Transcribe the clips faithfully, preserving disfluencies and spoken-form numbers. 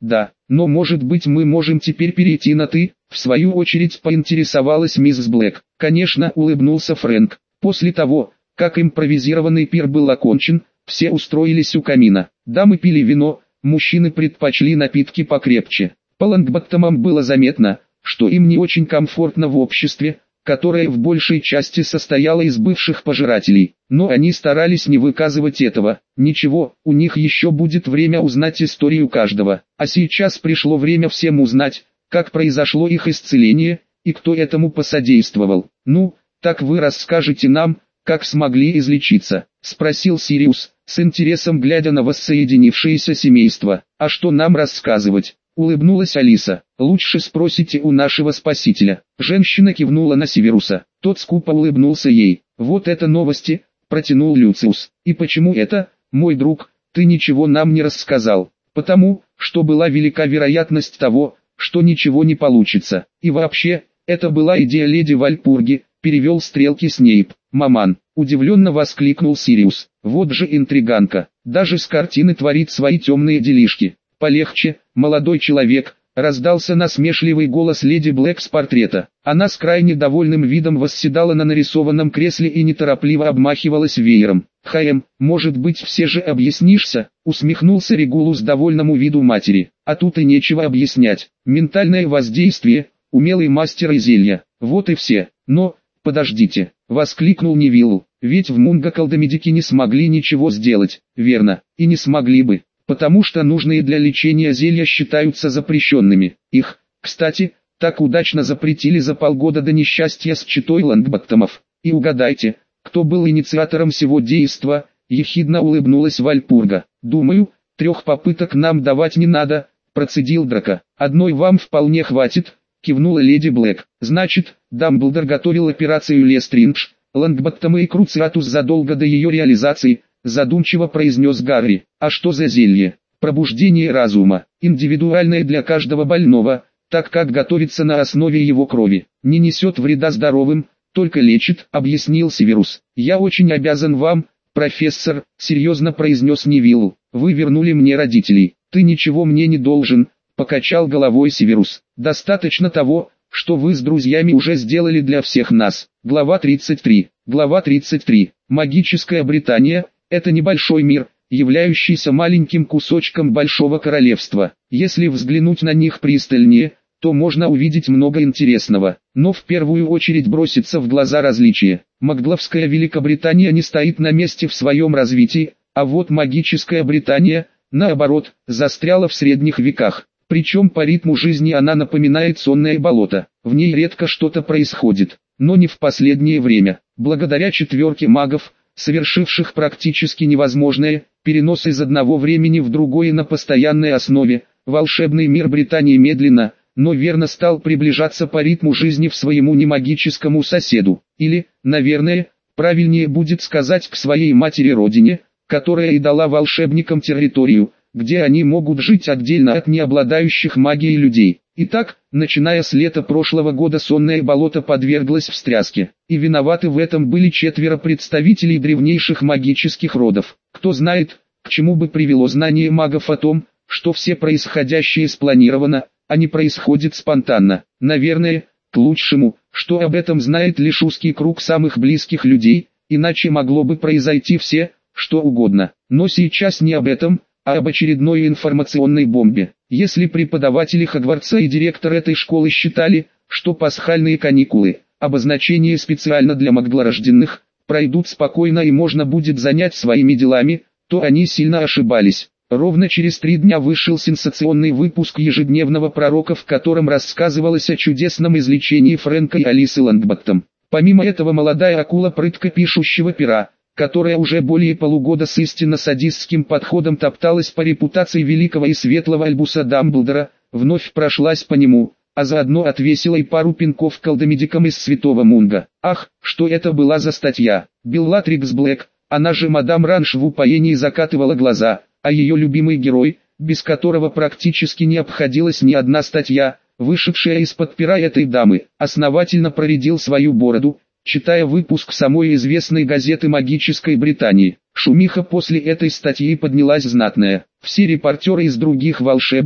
Да, но может быть мы можем теперь перейти на «ты», в свою очередь поинтересовалась миссис Блэк. Конечно, улыбнулся Фрэнк. После того, как импровизированный пир был окончен, все устроились у камина. Дамы пили вино, мужчины предпочли напитки покрепче. По Лонгботтомам было заметно, что им не очень комфортно в обществе, которое в большей части состояло из бывших пожирателей. Но они старались не выказывать этого. Ничего, у них еще будет время узнать историю каждого. А сейчас пришло время всем узнать, как произошло их исцеление, и кто этому посодействовал. «Ну, так вы расскажете нам, как смогли излечиться?» — спросил Сириус, с интересом глядя на воссоединившееся семейство. «А что нам рассказывать?» — улыбнулась Алиса. «Лучше спросите у нашего спасителя». Женщина кивнула на Северуса. Тот скупо улыбнулся ей. «Вот это новости!» — протянул Люциус. «И почему это, мой друг, ты ничего нам не рассказал?» «Потому, что была велика вероятность того, что ничего не получится. И вообще, это была идея леди Вальпурги», — перевел стрелки Снейп. «Маман!» — удивленно воскликнул Сириус. «Вот же интриганка, даже с картины творит свои темные делишки». «Полегче, молодой человек», — раздался насмешливый голос леди Блэк с портрета. Она с крайне довольным видом восседала на нарисованном кресле и неторопливо обмахивалась веером. «Хаем, может быть все же объяснишься?» — усмехнулся Регулус довольному виду матери. «А тут и нечего объяснять. Ментальное воздействие, умелый мастер и зелья. Вот и все. Но, подождите», — воскликнул Невиллу. «Ведь в Мунгоколдомедике не смогли ничего сделать, верно? И не смогли бы. Потому что нужные для лечения зелья считаются запрещенными. Их, кстати, так удачно запретили за полгода до несчастья с читой Лонгботтомов. И угадайте, кто был инициатором сего действа?» — ехидно улыбнулась Вальпурга. «Думаю, трех попыток нам давать не надо», — процедил Драко. «Одной вам вполне хватит», — кивнула леди Блэк. «Значит, Дамблдор готовил операцию Лестриндж, Лонгботтомы и Круциатус задолго до ее реализации», — задумчиво произнес Гарри. «А что за зелье?» «Пробуждение разума, индивидуальное для каждого больного, так как готовится на основе его крови. Не несет вреда здоровым, только лечит», — объяснил Северус. «Я очень обязан вам, профессор», — серьезно произнес Невиллу. «Вы вернули мне родителей». «Ты ничего мне не должен», — покачал головой Северус. «Достаточно того, что вы с друзьями уже сделали для всех нас». Глава тридцать три. Глава тридцать три. Магическая Британия — это небольшой мир, являющийся маленьким кусочком большого королевства. Если взглянуть на них пристальнее, то можно увидеть много интересного. Но в первую очередь бросится в глаза различие. Магловская Великобритания не стоит на месте в своем развитии, а вот магическая Британия, наоборот, застряла в средних веках. Причем по ритму жизни она напоминает сонное болото. В ней редко что-то происходит, но не в последнее время. Благодаря четверке магов, совершивших практически невозможное, перенос из одного времени в другое на постоянной основе, волшебный мир Британии медленно, но верно стал приближаться по ритму жизни к своему немагическому соседу. Или, наверное, правильнее будет сказать к своей матери-родине, которая и дала волшебникам территорию, где они могут жить отдельно от необладающих магией людей. Итак, начиная с лета прошлого года сонное болото подверглось встряске, и виноваты в этом были четверо представителей древнейших магических родов. Кто знает, к чему бы привело знание магов о том, что все происходящее спланировано, а не происходит спонтанно. Наверное, к лучшему, что об этом знает лишь узкий круг самых близких людей, иначе могло бы произойти все, что угодно. Но сейчас не об этом, а об очередной информационной бомбе. Если преподаватели Хогвартса и директор этой школы считали, что пасхальные каникулы, обозначение специально для маглорожденных, пройдут спокойно и можно будет занять своими делами, то они сильно ошибались. Ровно через три дня вышел сенсационный выпуск ежедневного пророка, в котором рассказывалось о чудесном излечении Фрэнка и Алисы Лонгботтом. Помимо этого молодая акула прытко пишущего пера, которая уже более полугода с истинно садистским подходом топталась по репутации великого и светлого Альбуса Дамблдора, вновь прошлась по нему, а заодно отвесила и пару пинков колдомедикам из Святого Мунга. Ах, что это была за статья! Беллатрикс Блэк, она же мадам Ранж в упоении закатывала глаза, а ее любимый герой, без которого практически не обходилась ни одна статья, вышедшая из-под пера этой дамы, основательно проредил свою бороду, читая выпуск самой известной газеты магической Британии. Шумиха после этой статьи поднялась знатная. Все репортеры из других волшебных,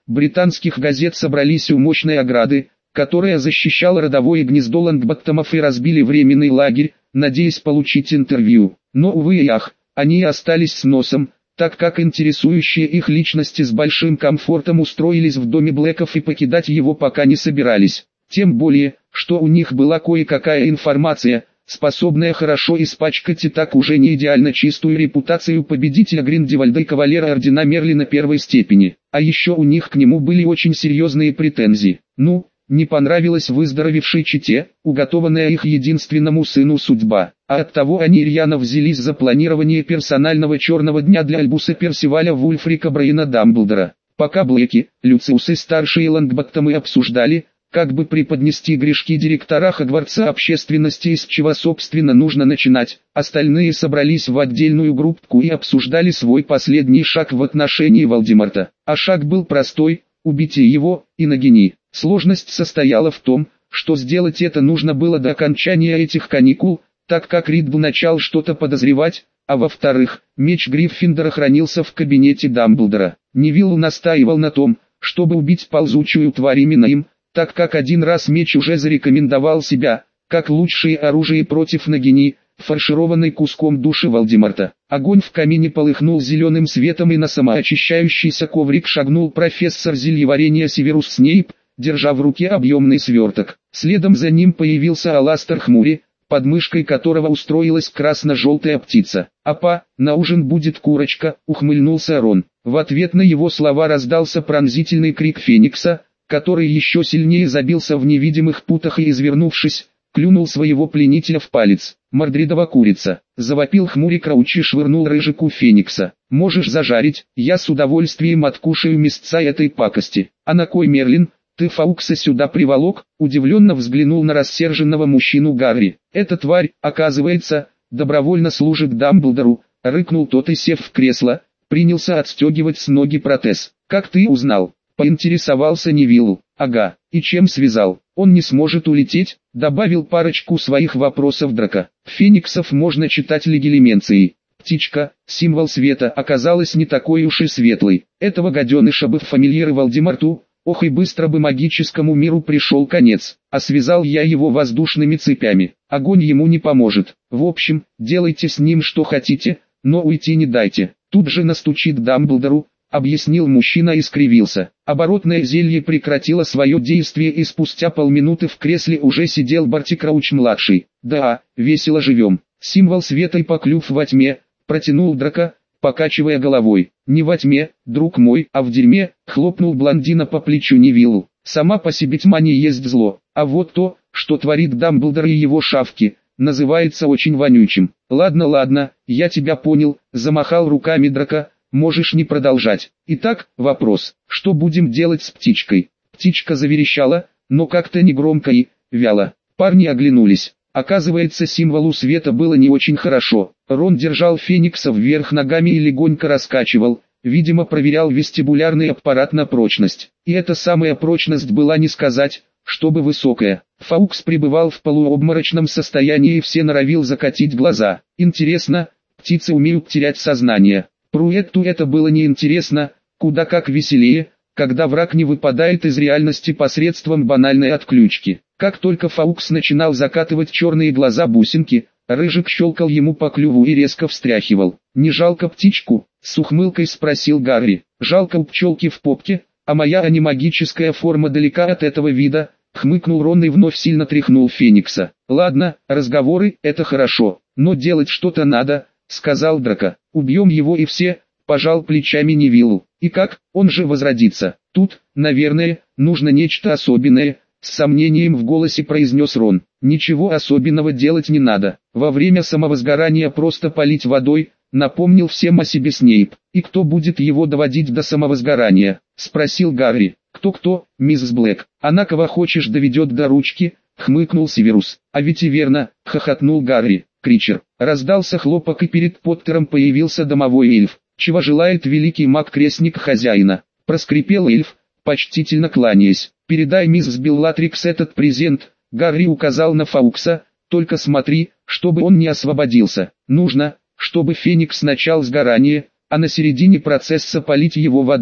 британских газет собрались у мощной ограды, которая защищала родовое гнездо Лонгботтомов, и разбили временный лагерь, надеясь получить интервью. Но, увы и ах, они остались с носом, так как интересующие их личности с большим комфортом устроились в доме Блэков и покидать его пока не собирались. Тем более, что у них была кое-какая информация, способная хорошо испачкать и так уже не идеально чистую репутацию победителя Гриндевальда и кавалера ордена Мерлина первой степени. А еще у них к нему были очень серьезные претензии. Ну, не понравилась выздоровевшей чете, уготованная их единственному сыну судьба, а оттого они рьяно взялись за планирование персонального черного дня для Альбуса Персиваля Вульфрика Брейна Дамблдора. Пока Блэки, Люциус и старшие Лонгботтомы обсуждали, как бы преподнести грешки директора Хогвартса общественности, из чего собственно нужно начинать, остальные собрались в отдельную группку и обсуждали свой последний шаг в отношении Волдеморта. А шаг был простой: убейте его, и Нагини. Сложность состояла в том, что сделать это нужно было до окончания этих каникул, так как Ридл начал что-то подозревать, а во-вторых, меч Гриффиндора хранился в кабинете Дамблдора. Невилл настаивал на том, чтобы убить ползучую тварь именно им, так как один раз меч уже зарекомендовал себя, как лучшее оружие против Нагини, фаршированный куском души Волдеморта. Огонь в камине полыхнул зеленым светом, и на самоочищающийся коврик шагнул профессор зельеварения Северус Снейп, держа в руке объемный сверток. Следом за ним появился Аластер Хмури, под мышкой которого устроилась красно-желтая птица. «Апа, на ужин будет курочка», — ухмыльнулся Рон. В ответ на его слова раздался пронзительный крик Феникса, который еще сильнее забился в невидимых путах и, извернувшись, клюнул своего пленителя в палец. «Мордридова курица!» — завопил Хмури Крауч и швырнул Рыжику Феникса. «Можешь зажарить, я с удовольствием откушаю мясца этой пакости. А на кой, Мерлин, ты Фаукса сюда приволок?» — удивленно взглянул на рассерженного мужчину Гарри. «Эта тварь, оказывается, добровольно служит Дамблдору», — рыкнул тот и, сев в кресло, принялся отстегивать с ноги протез. «Как ты узнал?» — поинтересовался Невилл. «Ага, и чем связал? Он не сможет улететь», — добавил парочку своих вопросов Драко. «Фениксов можно читать легилименцией. Птичка, символ света, оказалась не такой уж и светлой. Этого гаденыша бы в фамильяры Волдеморту, ох и быстро бы магическому миру пришел конец, а связал я его воздушными цепями. Огонь ему не поможет. В общем, делайте с ним что хотите, но уйти не дайте. Тут же настучит Дамблдору», — объяснил мужчина и скривился. Оборотное зелье прекратило свое действие, и спустя полминуты в кресле уже сидел Барти Крауч-младший. «Да, весело живем. Символ света и поклюв во тьме», — протянул Драко, покачивая головой. «Не во тьме, друг мой, а в дерьме», — хлопнул блондина по плечу Невиллу. «Сама по себе тьма не есть зло, а вот то, что творит Дамблдор и его шавки, называется очень вонючим». «Ладно, ладно, я тебя понял», — замахал руками Драко, — «можешь не продолжать. Итак, вопрос, что будем делать с птичкой?» Птичка заверещала, но как-то негромко и вяло. Парни оглянулись. Оказывается, символу света было не очень хорошо. Рон держал Феникса вверх ногами и легонько раскачивал, видимо проверял вестибулярный аппарат на прочность. И эта самая прочность была, не сказать, чтобы высокая. Фаукс пребывал в полуобморочном состоянии и все норовил закатить глаза. Интересно, птицы умеют терять сознание. Пруэтту это было неинтересно, куда как веселее, когда враг не выпадает из реальности посредством банальной отключки. Как только Фаукс начинал закатывать черные глаза бусинки, Рыжик щелкал ему по клюву и резко встряхивал. «Не жалко птичку?» — с ухмылкой спросил Гарри. «Жалко у пчелки в попке, а моя анимагическая форма далека от этого вида», — хмыкнул Рон и вновь сильно тряхнул Феникса. «Ладно, разговоры — это хорошо, но делать что-то надо», — сказал Драко. «Убьем его и все», — пожал плечами Невилл. «И как, он же возродится?» «Тут, наверное, нужно нечто особенное», — с сомнением в голосе произнес Рон. «Ничего особенного делать не надо. Во время самовозгорания просто полить водой», — напомнил всем о себе Снейп. «И кто будет его доводить до самовозгорания?» — спросил Гарри. «Кто-кто, миссис Блэк? Она кого хочешь доведет до ручки», — хмыкнул Северус. «А ведь и верно», — хохотнул Гарри. «Кричер». Раздался хлопок, и перед Поттером появился домовой эльф. «Чего желает великий маг-крестник хозяина?» — проскрипел эльф, почтительно кланяясь. «Передай миссис Беллатрикс этот презент», — Гарри указал на Фаукса, — «только смотри, чтобы он не освободился. Нужно, чтобы Феникс начал сгорание, а на середине процесса полить его водой».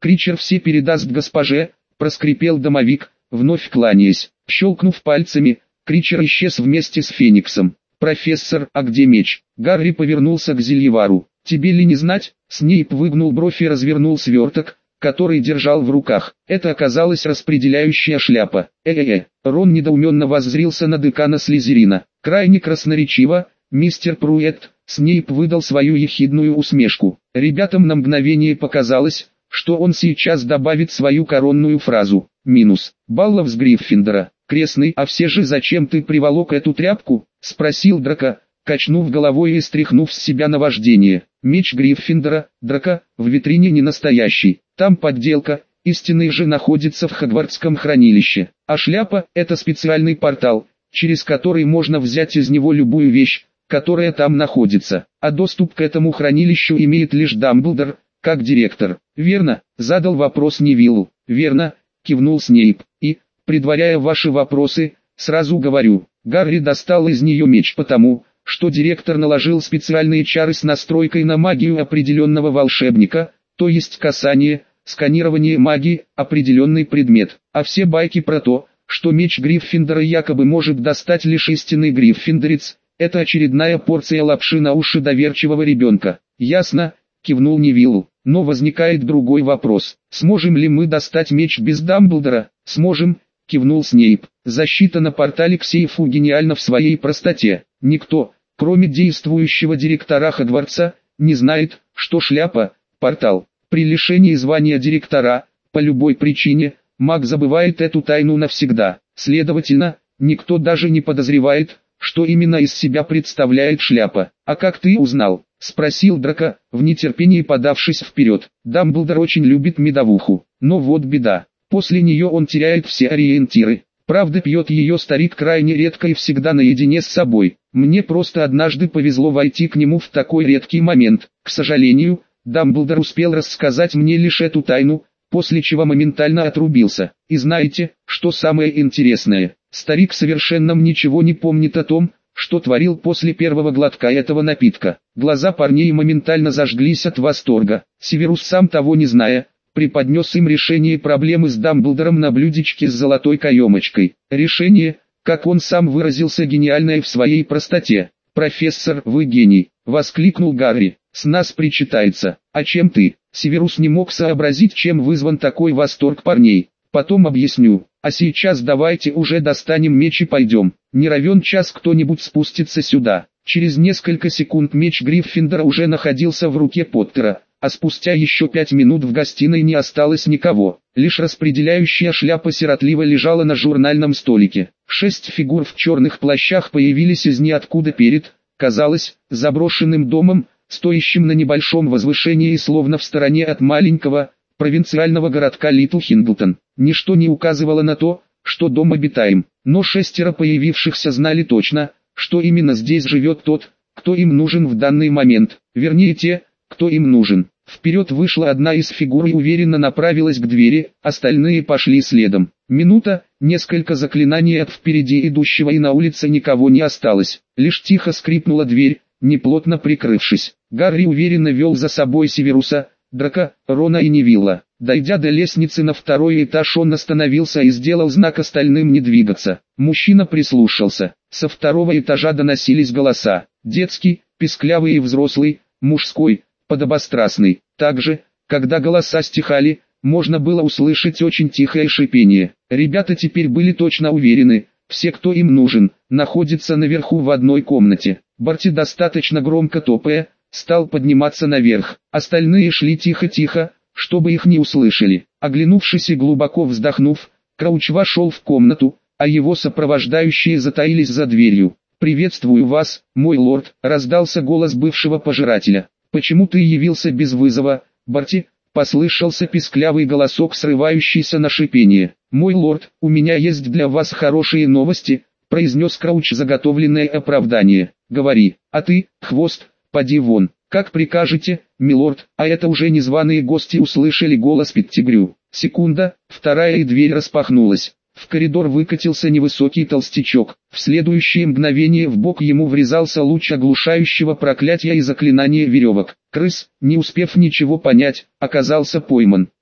Кричер все передаст госпоже, проскрипел домовик, вновь кланяясь. Щелкнув пальцами, Кричер исчез вместе с Фениксом. «Профессор, а где меч?» Гарри повернулся к Зельевару. «Тебе ли не знать?» Снейп выгнул бровь и развернул сверток, который держал в руках. Это оказалась распределяющая шляпа. «Э-э-э!» Рон недоуменно воззрился на декана Слизерина. «Крайне красноречиво, мистер Пруэтт!» Снейп выдал свою ехидную усмешку. Ребятам на мгновение показалось, что он сейчас добавит свою коронную фразу. Минус. Баллов с Гриффиндора. «Крестный, а все же зачем ты приволок эту тряпку?» — спросил Драко, качнув головой и стряхнув с себя наваждение. «Меч Гриффиндора, Драко, в витрине не настоящий. Там подделка, истинный же находится в Хогвартском хранилище. А шляпа — это специальный портал, через который можно взять из него любую вещь, которая там находится. А доступ к этому хранилищу имеет лишь Дамблдор, как директор». «Верно?» — задал вопрос Невиллу. «Верно», — кивнул Снейп. «И, предваряя ваши вопросы, сразу говорю, Гарри достал из нее меч потому, что директор наложил специальные чары с настройкой на магию определенного волшебника, то есть касание, сканирование магии, определенный предмет. А все байки про то, что меч Гриффиндора якобы может достать лишь истинный гриффиндорец, это очередная порция лапши на уши доверчивого ребенка». «Ясно», — кивнул Невилл. «Но возникает другой вопрос. Сможем ли мы достать меч без Дамблдора?» «Сможем», — кивнул Снейп. «Защита на портале к сейфу гениальна в своей простоте. Никто, кроме действующего директора Хогвартса, не знает, что шляпа — портал. При лишении звания директора, по любой причине, маг забывает эту тайну навсегда. Следовательно, никто даже не подозревает, что именно из себя представляет шляпа. А как ты узнал?» — спросил Драко, в нетерпении подавшись вперед. «Дамблдор очень любит медовуху, но вот беда. После нее он теряет все ориентиры. Правда, пьет ее старик крайне редко и всегда наедине с собой. Мне просто однажды повезло войти к нему в такой редкий момент. К сожалению, Дамблдор успел рассказать мне лишь эту тайну, после чего моментально отрубился. И знаете, что самое интересное? Старик совершенно ничего не помнит о том, что творил после первого глотка этого напитка». Глаза парней моментально зажглись от восторга. Северус, сам того не зная, преподнес им решение проблемы с Дамблдором на блюдечке с золотой каемочкой. Решение, как он сам выразился, гениальное в своей простоте. «Профессор, вы гений!» — воскликнул Гарри. «С нас причитается. А чем ты?» Северус не мог сообразить, чем вызван такой восторг парней. «Потом объясню. А сейчас давайте уже достанем меч и пойдем. Не равен час кто-нибудь спустится сюда». Через несколько секунд меч Гриффиндора уже находился в руке Поттера, а спустя еще пять минут в гостиной не осталось никого. Лишь распределяющая шляпа сиротливо лежала на журнальном столике. Шесть фигур в черных плащах появились из ниоткуда перед, казалось, заброшенным домом, стоящим на небольшом возвышении, словно в стороне от маленького, провинциального городка Литл Хинглтон. Ничто не указывало на то, что дом обитаем, но шестеро появившихся знали точно, что именно здесь живет тот, кто им нужен в данный момент, вернее те, кто им нужен. Вперед вышла одна из фигур и уверенно направилась к двери, остальные пошли следом. Минута, несколько заклинаний от впереди идущего, и на улице никого не осталось. Лишь тихо скрипнула дверь, неплотно прикрывшись. Гарри уверенно вел за собой Северуса, Драко, Рона и Невилла. Дойдя до лестницы на второй этаж, он остановился и сделал знак остальным не двигаться. Мужчина прислушался. Со второго этажа доносились голоса. Детский, песклявый и взрослый, мужской, подобострастный. Также, когда голоса стихали, можно было услышать очень тихое шипение. Ребята теперь были точно уверены, все, кто им нужен, находится наверху в одной комнате. Барти, достаточно громко топая, стал подниматься наверх. Остальные шли тихо-тихо, чтобы их не услышали. Оглянувшись и глубоко вздохнув, Крауч вошел в комнату, а его сопровождающие затаились за дверью. «Приветствую вас, мой лорд», — раздался голос бывшего пожирателя. «Почему ты явился без вызова, Барти?» — послышался песклявый голосок, срывающийся на шипение. «Мой лорд, у меня есть для вас хорошие новости», — произнес Крауч заготовленное оправдание. «Говори, а ты, хвост, поди вон». «Как прикажете, милорд», а это уже незваные гости услышали голос Петтигрю. Секунда, вторая, и дверь распахнулась. В коридор выкатился невысокий толстячок. В следующее мгновение в бок ему врезался луч оглушающего проклятия и заклинания веревок. Крыс, не успев ничего понять, оказался пойман.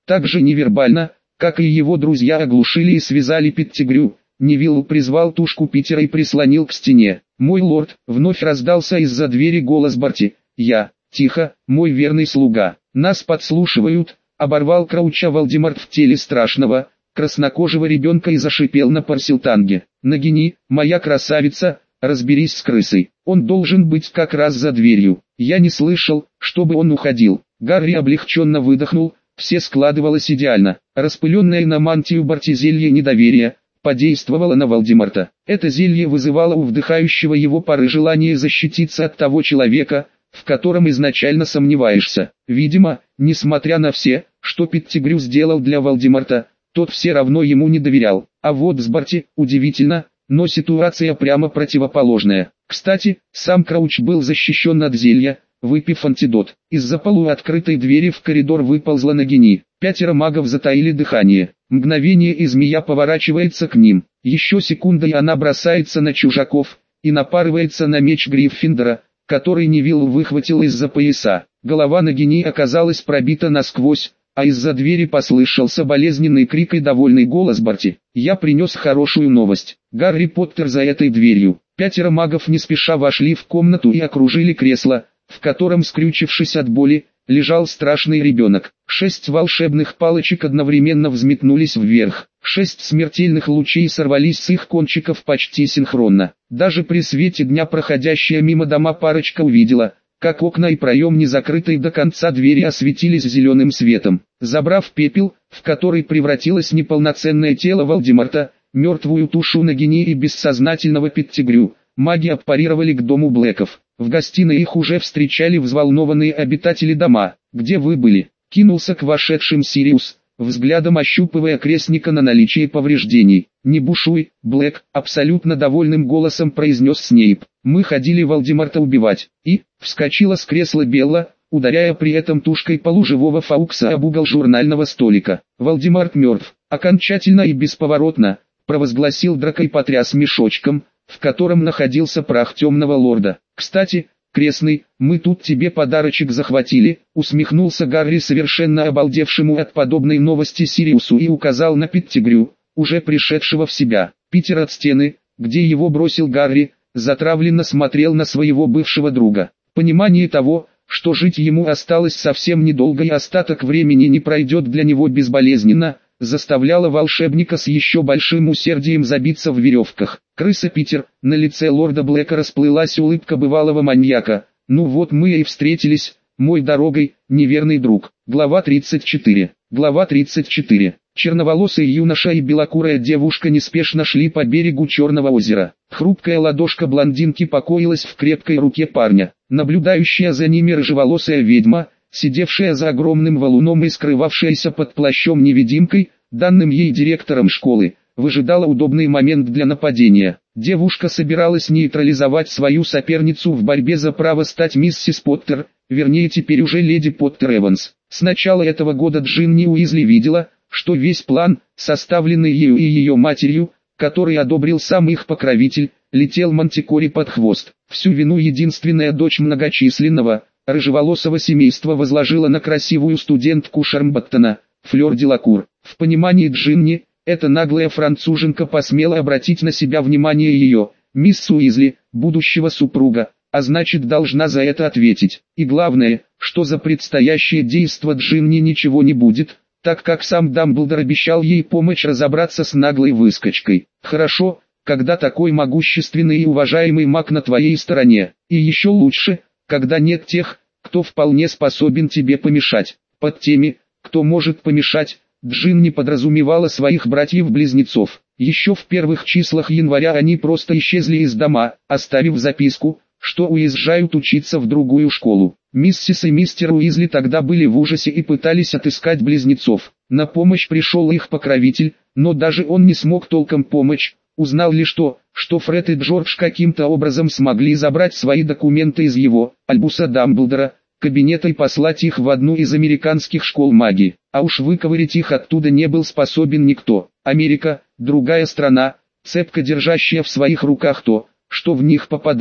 Так же невербально, как и его друзья, оглушили и связали Петтигрю. Невилл призвал тушку Питера и прислонил к стене. «Мой лорд», — вновь раздался из-за двери голос Барти. «Я, тихо, мой верный слуга, нас подслушивают», — оборвал Крауча Вальдемарт в теле страшного, краснокожего ребенка и зашипел на Парсилтанге. «Нагини, моя красавица, разберись с крысой, он должен быть как раз за дверью». Я не слышал, чтобы он уходил. Гарри облегченно выдохнул, все складывалось идеально. Распыленное на мантию Барти зелье недоверия подействовало на Вальдемарта. Это зелье вызывало у вдыхающего его пары желание защититься от того человека, в котором изначально сомневаешься. Видимо, несмотря на все, что Петтигрю сделал для Вальдемарта, тот все равно ему не доверял. А вот с Барти, удивительно, но ситуация прямо противоположная. Кстати, сам Крауч был защищен от зелья, выпив антидот. Из-за полуоткрытой двери в коридор выползла Нагини. Пятеро магов затаили дыхание. Мгновение и змея поворачивается к ним. Еще секунда и она бросается на чужаков, и напарывается на меч Гриффиндора, который Невилл выхватил из-за пояса. Голова Нагини оказалась пробита насквозь, а из-за двери послышался болезненный крик и довольный голос Барти. «Я принес хорошую новость. Гарри Поттер за этой дверью». Пятеро магов не спеша вошли в комнату и окружили кресло, в котором, скрючившись от боли, лежал страшный ребенок. Шесть волшебных палочек одновременно взметнулись вверх. Шесть смертельных лучей сорвались с их кончиков почти синхронно. Даже при свете дня проходящая мимо дома парочка увидела, как окна и проем незакрытой до конца двери осветились зеленым светом. Забрав пепел, в который превратилось неполноценное тело Вальдемарта, мертвую тушу Нагини и бессознательного Петтигрю, маги аппарировали к дому Блэков. В гостиной их уже встречали взволнованные обитатели дома. «Где вы были?» — кинулся к вошедшим Сириус, взглядом ощупывая крестника на наличие повреждений. «Не бушуй, Блэк», — абсолютно довольным голосом произнес Снейп. «Мы ходили Вальдемарта убивать». И, вскочила с кресла Белла, ударяя при этом тушкой полуживого Фаукса об угол журнального столика. «Вальдемарт мертв, окончательно и бесповоротно», — провозгласил Драко и потряс мешочком, в котором находился прах темного лорда. «Кстати, крестный, мы тут тебе подарочек захватили», — усмехнулся Гарри совершенно обалдевшему от подобной новости Сириусу и указал на Петтигрю, уже пришедшего в себя. Питер от стены, где его бросил Гарри, затравленно смотрел на своего бывшего друга. Понимание того, что жить ему осталось совсем недолго и остаток времени не пройдет для него безболезненно, заставляло волшебника с еще большим усердием забиться в веревках. «Крыса Питер», на лице лорда Блэка расплылась улыбка бывалого маньяка. «Ну вот мы и встретились, мой дорогой, неверный друг». Глава тридцать четыре. Глава тридцать четыре. Черноволосый юноша и белокурая девушка неспешно шли по берегу Черного озера. Хрупкая ладошка блондинки покоилась в крепкой руке парня. Наблюдающая за ними рыжеволосая ведьма, сидевшая за огромным валуном и скрывавшаяся под плащом невидимкой, данным ей директором школы, выжидала удобный момент для нападения. Девушка собиралась нейтрализовать свою соперницу в борьбе за право стать миссис Поттер, вернее теперь уже леди Поттер Эванс. С начала этого года Джинни Уизли видела, что весь план, составленный ею и ее матерью, который одобрил сам их покровитель, летел Мантикоре под хвост. Всю вину единственная дочь многочисленного, рыжеволосого семейства возложила на красивую студентку Шармбаттона, Флёр Делакур. В понимании Джинни, эта наглая француженка посмела обратить на себя внимание ее, мисс Уизли, будущего супруга, а значит должна за это ответить. И главное, что за предстоящее действо Джинни ничего не будет, так как сам Дамблдор обещал ей помочь разобраться с наглой выскочкой. Хорошо, когда такой могущественный и уважаемый маг на твоей стороне, и еще лучше, когда нет тех, кто вполне способен тебе помешать. Под теми, кто может помешать, Джинни подразумевала своих братьев-близнецов. Еще в первых числах января они просто исчезли из дома, оставив записку, что уезжают учиться в другую школу. Миссис и мистер Уизли тогда были в ужасе и пытались отыскать близнецов. На помощь пришел их покровитель, но даже он не смог толком помочь. Узнал лишь то, что Фред и Джордж каким-то образом смогли забрать свои документы из его, Альбуса Дамблдора, кабинета и послать их в одну из американских школ магии. А уж выковырять их оттуда не был способен никто. Америка, другая страна, цепко держащая в своих руках то, что в них попадает.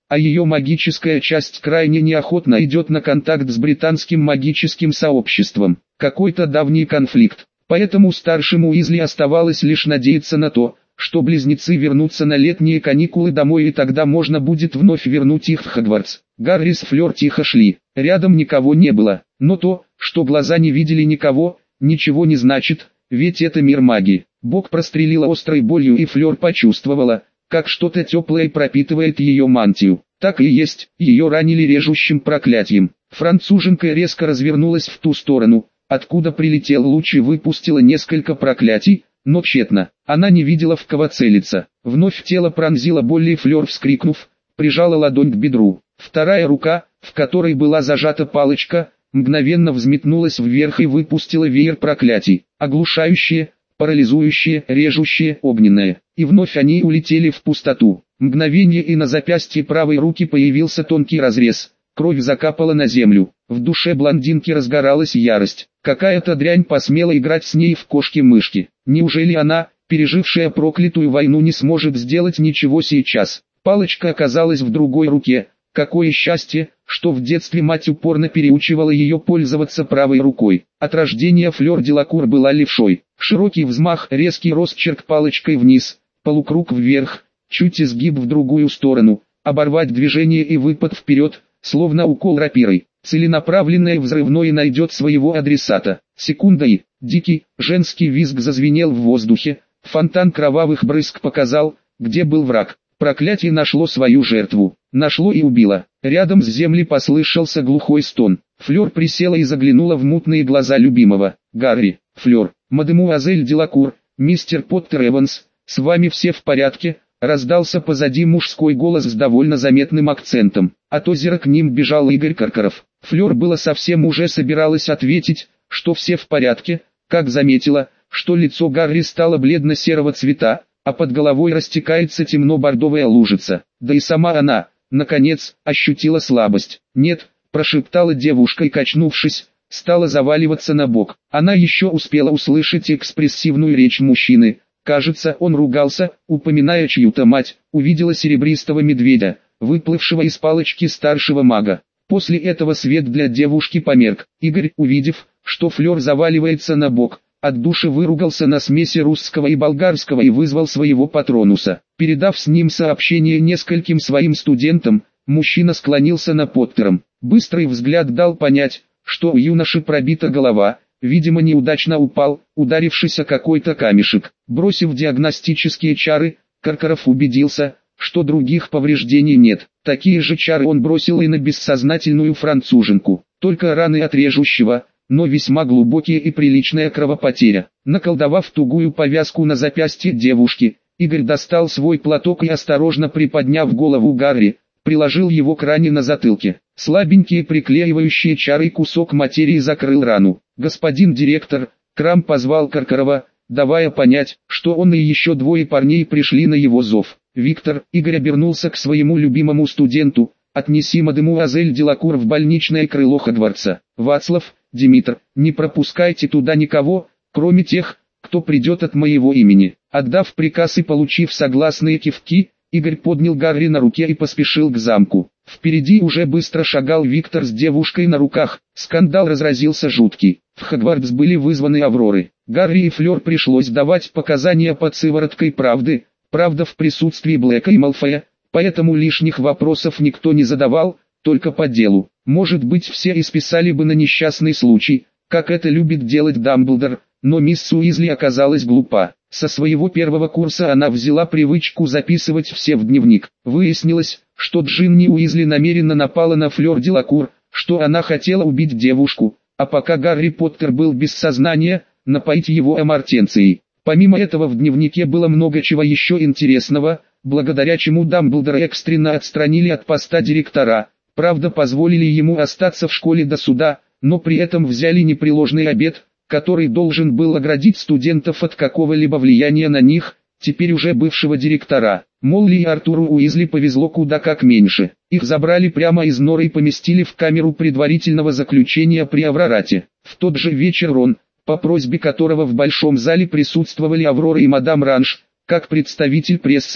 а ее магическая часть крайне неохотно идет на контакт с британским магическим сообществом. Какой-то давний конфликт. Поэтому старшему Уизли оставалось лишь надеяться на то, что близнецы вернутся на летние каникулы домой, и тогда можно будет вновь вернуть их в Хогвартс. Гарри с Флёр тихо шли. Рядом никого не было, но то, что глаза не видели никого, ничего не значит, ведь это мир магии. Бок прострелила острой болью, и Флёр почувствовала, как что-то теплое пропитывает ее мантию. Так и есть, ее ранили режущим проклятием. Француженка резко развернулась в ту сторону, откуда прилетел луч, и выпустила несколько проклятий, но тщетно. Она не видела, в кого целиться. Вновь тело пронзила боль, и Флёр, вскрикнув, прижала ладонь к бедру. Вторая рука, в которой была зажата палочка, мгновенно взметнулась вверх и выпустила веер проклятий, оглушающие, парализующие, режущие, огненные. И вновь они улетели в пустоту. Мгновение, и на запястье правой руки появился тонкий разрез. Кровь закапала на землю. В душе блондинки разгоралась ярость. Какая-то дрянь посмела играть с ней в кошки-мышки. Неужели она, пережившая проклятую войну, не сможет сделать ничего сейчас? Палочка оказалась в другой руке. Какое счастье, что в детстве мать упорно переучивала ее пользоваться правой рукой. От рождения Флёр Делакур была левшой. Широкий взмах, резкий росчерк палочкой вниз, полукруг вверх, чуть изгиб в другую сторону, оборвать движение и выпад вперед, словно укол рапирой. Целенаправленное взрывное найдет своего адресата. Секунда, и дикий, женский визг зазвенел в воздухе. Фонтан кровавых брызг показал, где был враг. Проклятие нашло свою жертву. Нашло и убило. Рядом с землей послышался глухой стон. Флёр присела и заглянула в мутные глаза любимого. «Гарри, Флёр, мадемуазель Делакур, мистер Поттер Эванс, с вами все в порядке?» Раздался позади мужской голос с довольно заметным акцентом. От озера к ним бежал Игорь Каркаров. Флёр было совсем уже собиралась ответить, что все в порядке, как заметила, что лицо Гарри стало бледно-серого цвета, а под головой растекается темно-бордовая лужица. Да и сама она, наконец, ощутила слабость. «Нет», – прошептала девушка и, качнувшись, стала заваливаться на бок. Она еще успела услышать экспрессивную речь мужчины. Кажется, он ругался, упоминая чью-то мать, увидела серебристого медведя, выплывшего из палочки старшего мага. После этого свет для девушки померк. Игорь, увидев, что Флёр заваливается на бок, от души выругался на смеси русского и болгарского и вызвал своего патронуса. Передав с ним сообщение нескольким своим студентам, мужчина склонился над Поттером. Быстрый взгляд дал понять, что у юноши пробита голова. Видимо, неудачно упал, ударившись о какой-то камешек. Бросив диагностические чары, Каркаров убедился, что других повреждений нет. Такие же чары он бросил и на бессознательную француженку. Только раны от режущего, но весьма глубокие и приличная кровопотеря. Наколдовав тугую повязку на запястье девушки, Игорь достал свой платок и, осторожно приподняв голову Гарри, приложил его к ране на затылке. Слабенькие приклеивающие чары и кусок материи закрыл рану. «Господин директор», Крам позвал Каркарова, давая понять, что он и еще двое парней пришли на его зов. «Виктор», Игорь обернулся к своему любимому студенту, «отнеси мадемуазель Делакур в больничное крыло Хогвартса. Вацлав, Димитр, не пропускайте туда никого, кроме тех, кто придет от моего имени». Отдав приказ и получив согласные кивки, Игорь поднял Гарри на руке и поспешил к замку. Впереди уже быстро шагал Виктор с девушкой на руках. Скандал разразился жуткий. В Хогвартс были вызваны Авроры. Гарри и Флёр пришлось давать показания под сывороткой правды, правда в присутствии Блэка и Малфоя, поэтому лишних вопросов никто не задавал, только по делу. Может быть, все исписали бы на несчастный случай, как это любит делать Дамблдор, но мисс Уизли оказалась глупа. Со своего первого курса она взяла привычку записывать все в дневник. Выяснилось, что Джинни Уизли намеренно напала на Флёр Делакур, что она хотела убить девушку, а пока Гарри Поттер был без сознания, напоить его амартенцией. Помимо этого в дневнике было много чего еще интересного, благодаря чему Дамблдора экстренно отстранили от поста директора. Правда, позволили ему остаться в школе до суда, но при этом взяли непреложный обет, который должен был оградить студентов от какого-либо влияния на них, теперь уже бывшего директора. Молли и Артуру Уизли повезло куда как меньше. Их забрали прямо из норы и поместили в камеру предварительного заключения при Аврорате. В тот же вечер Рон, по просьбе которого в большом зале присутствовали Аврора и мадам Ранж, как представитель прессы,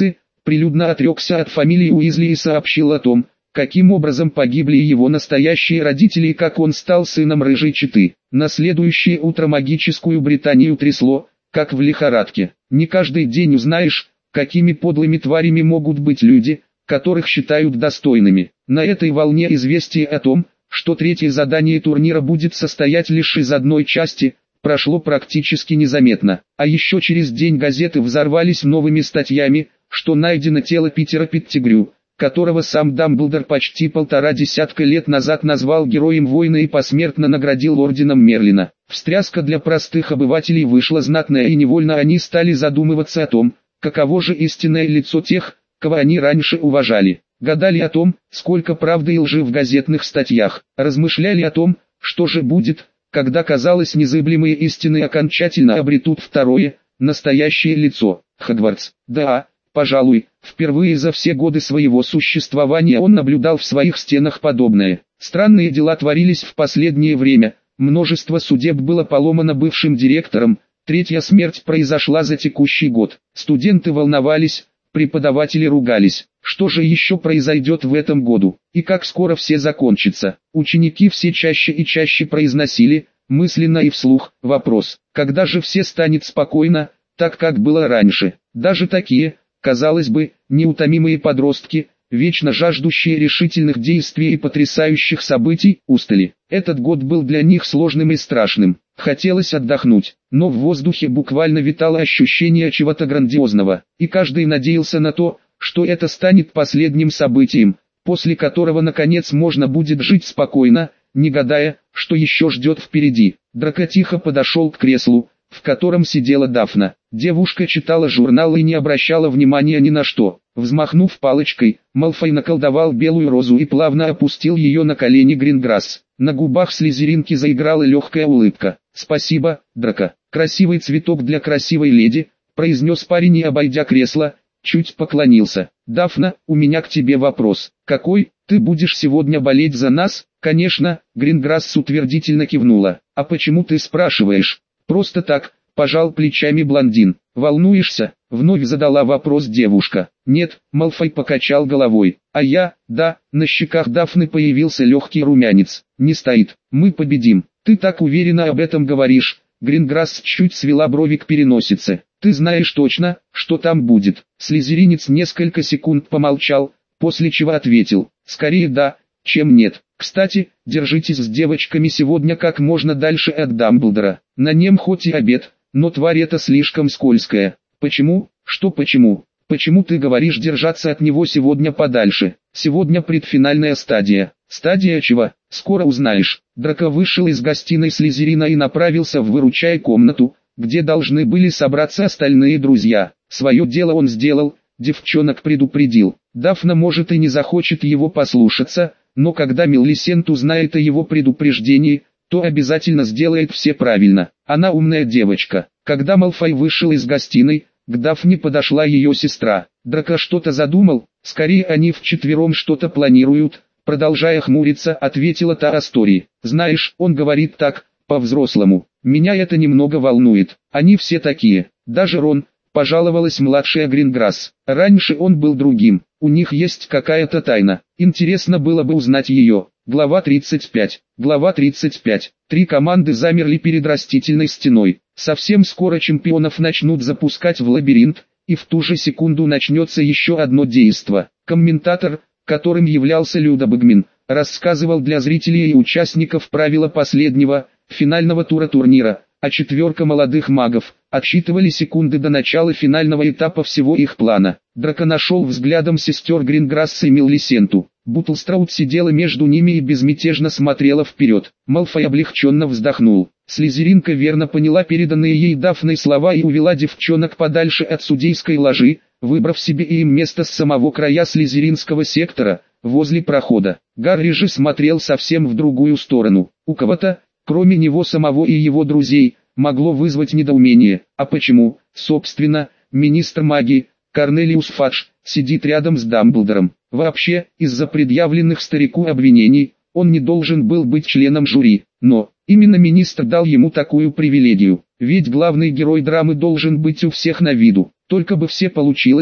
прилюдно отрекся от фамилии Уизли и сообщил о том, каким образом погибли его настоящие родители и как он стал сыном рыжей четы. На следующее утро магическую Британию трясло, как в лихорадке. Не каждый день узнаешь, какими подлыми тварями могут быть люди, которых считают достойными. На этой волне известие о том, что третье задание турнира будет состоять лишь из одной части, прошло практически незаметно. А еще через день газеты взорвались новыми статьями, что найдено тело Питера Петтигрю, которого сам Дамблдор почти полтора десятка лет назад назвал героем войны и посмертно наградил орденом Мерлина. Встряска для простых обывателей вышла знатная, и невольно они стали задумываться о том, каково же истинное лицо тех, кого они раньше уважали. Гадали о том, сколько правды и лжи в газетных статьях. Размышляли о том, что же будет, когда, казалось, незыблемые истины окончательно обретут второе, настоящее лицо. Хогвартс. Да, пожалуй, впервые за все годы своего существования он наблюдал в своих стенах подобное. Странные дела творились в последнее время, множество судеб было поломано бывшим директором, третья смерть произошла за текущий год. Студенты волновались, преподаватели ругались. Что же еще произойдет в этом году, и как скоро все закончится? Ученики все чаще и чаще произносили, мысленно и вслух, вопрос, когда же все станет спокойно, так как было раньше. Даже такие, казалось бы, неутомимые подростки, вечно жаждущие решительных действий и потрясающих событий, устали. Этот год был для них сложным и страшным. Хотелось отдохнуть, но в воздухе буквально витало ощущение чего-то грандиозного, и каждый надеялся на то, что это станет последним событием, после которого наконец можно будет жить спокойно, не гадая, что еще ждет впереди. Драко тихо подошел к креслу, в котором сидела Дафна. Девушка читала журнал и не обращала внимания ни на что. Взмахнув палочкой, Малфой наколдовал белую розу и плавно опустил ее на колени Гринграсс. На губах слизеринки заиграла легкая улыбка. «Спасибо, Драко. Красивый цветок для красивой леди», — произнес парень и, обойдя кресло, чуть поклонился. «Дафна, у меня к тебе вопрос. Какой? Ты будешь сегодня болеть за нас?» «Конечно», — Гринграсс утвердительно кивнула. «А почему ты спрашиваешь?» «Просто так», — пожал плечами блондин. «Волнуешься?» — вновь задала вопрос девушка. «Нет», — Малфой покачал головой. «А я, да», — на щеках Дафны появился легкий румянец. «Не стоит, мы победим». «Ты так уверенно об этом говоришь», — Гринграсс чуть свела брови к переносице. «Ты знаешь точно, что там будет?» Слизеринец несколько секунд помолчал, после чего ответил: «Скорее да, чем нет. Кстати, держитесь с девочками сегодня как можно дальше от Дамблдора. На нем хоть и обед, но тварь эта слишком скользкая». «Почему? Что почему? Почему ты говоришь держаться от него сегодня подальше? Сегодня предфинальная стадия». «Стадия чего? Скоро узнаешь». Драко вышел из гостиной Слизерина и направился в выручай комнату, где должны были собраться остальные друзья. Свое дело он сделал, девчонок предупредил. Дафна может и не захочет его послушаться, но когда Мелисент узнает о его предупреждении, то обязательно сделает все правильно. Она умная девочка. Когда Малфой вышел из гостиной, к Дафне подошла ее сестра. Драко что-то задумал, скорее они вчетвером что-то планируют, продолжая хмуриться, ответила та Астори. «Знаешь, он говорит так, по-взрослому. Меня это немного волнует. Они все такие, даже Рон», — пожаловалась младшая Гринграсс. «Раньше он был другим, у них есть какая-то тайна. Интересно было бы узнать ее». Глава тридцать пять. Глава тридцать пять. Три команды замерли перед растительной стеной. Совсем скоро чемпионов начнут запускать в лабиринт, и в ту же секунду начнется еще одно действо. Комментатор, которым являлся Люда Багмин, рассказывал для зрителей и участников правила последнего, финального тура турнира, а четверка молодых магов отсчитывали секунды до начала финального этапа всего их плана. Драко нашел взглядом сестер Гринграсс и Мелисенту. Буттлстраут сидела между ними и безмятежно смотрела вперед. Малфой облегченно вздохнул. Слизеринка верно поняла переданные ей Дафной слова и увела девчонок подальше от судейской ложи, выбрав себе и им место с самого края слизеринского сектора, возле прохода. Гарри же смотрел совсем в другую сторону. У кого-то, кроме него самого и его друзей, могло вызвать недоумение. А почему, собственно, министр магии, Корнелиус Фадж, сидит рядом с Дамблдором? Вообще, из-за предъявленных старику обвинений, он не должен был быть членом жюри, но именно министр дал ему такую привилегию. Ведь главный герой драмы должен быть у всех на виду. Только бы все получилось,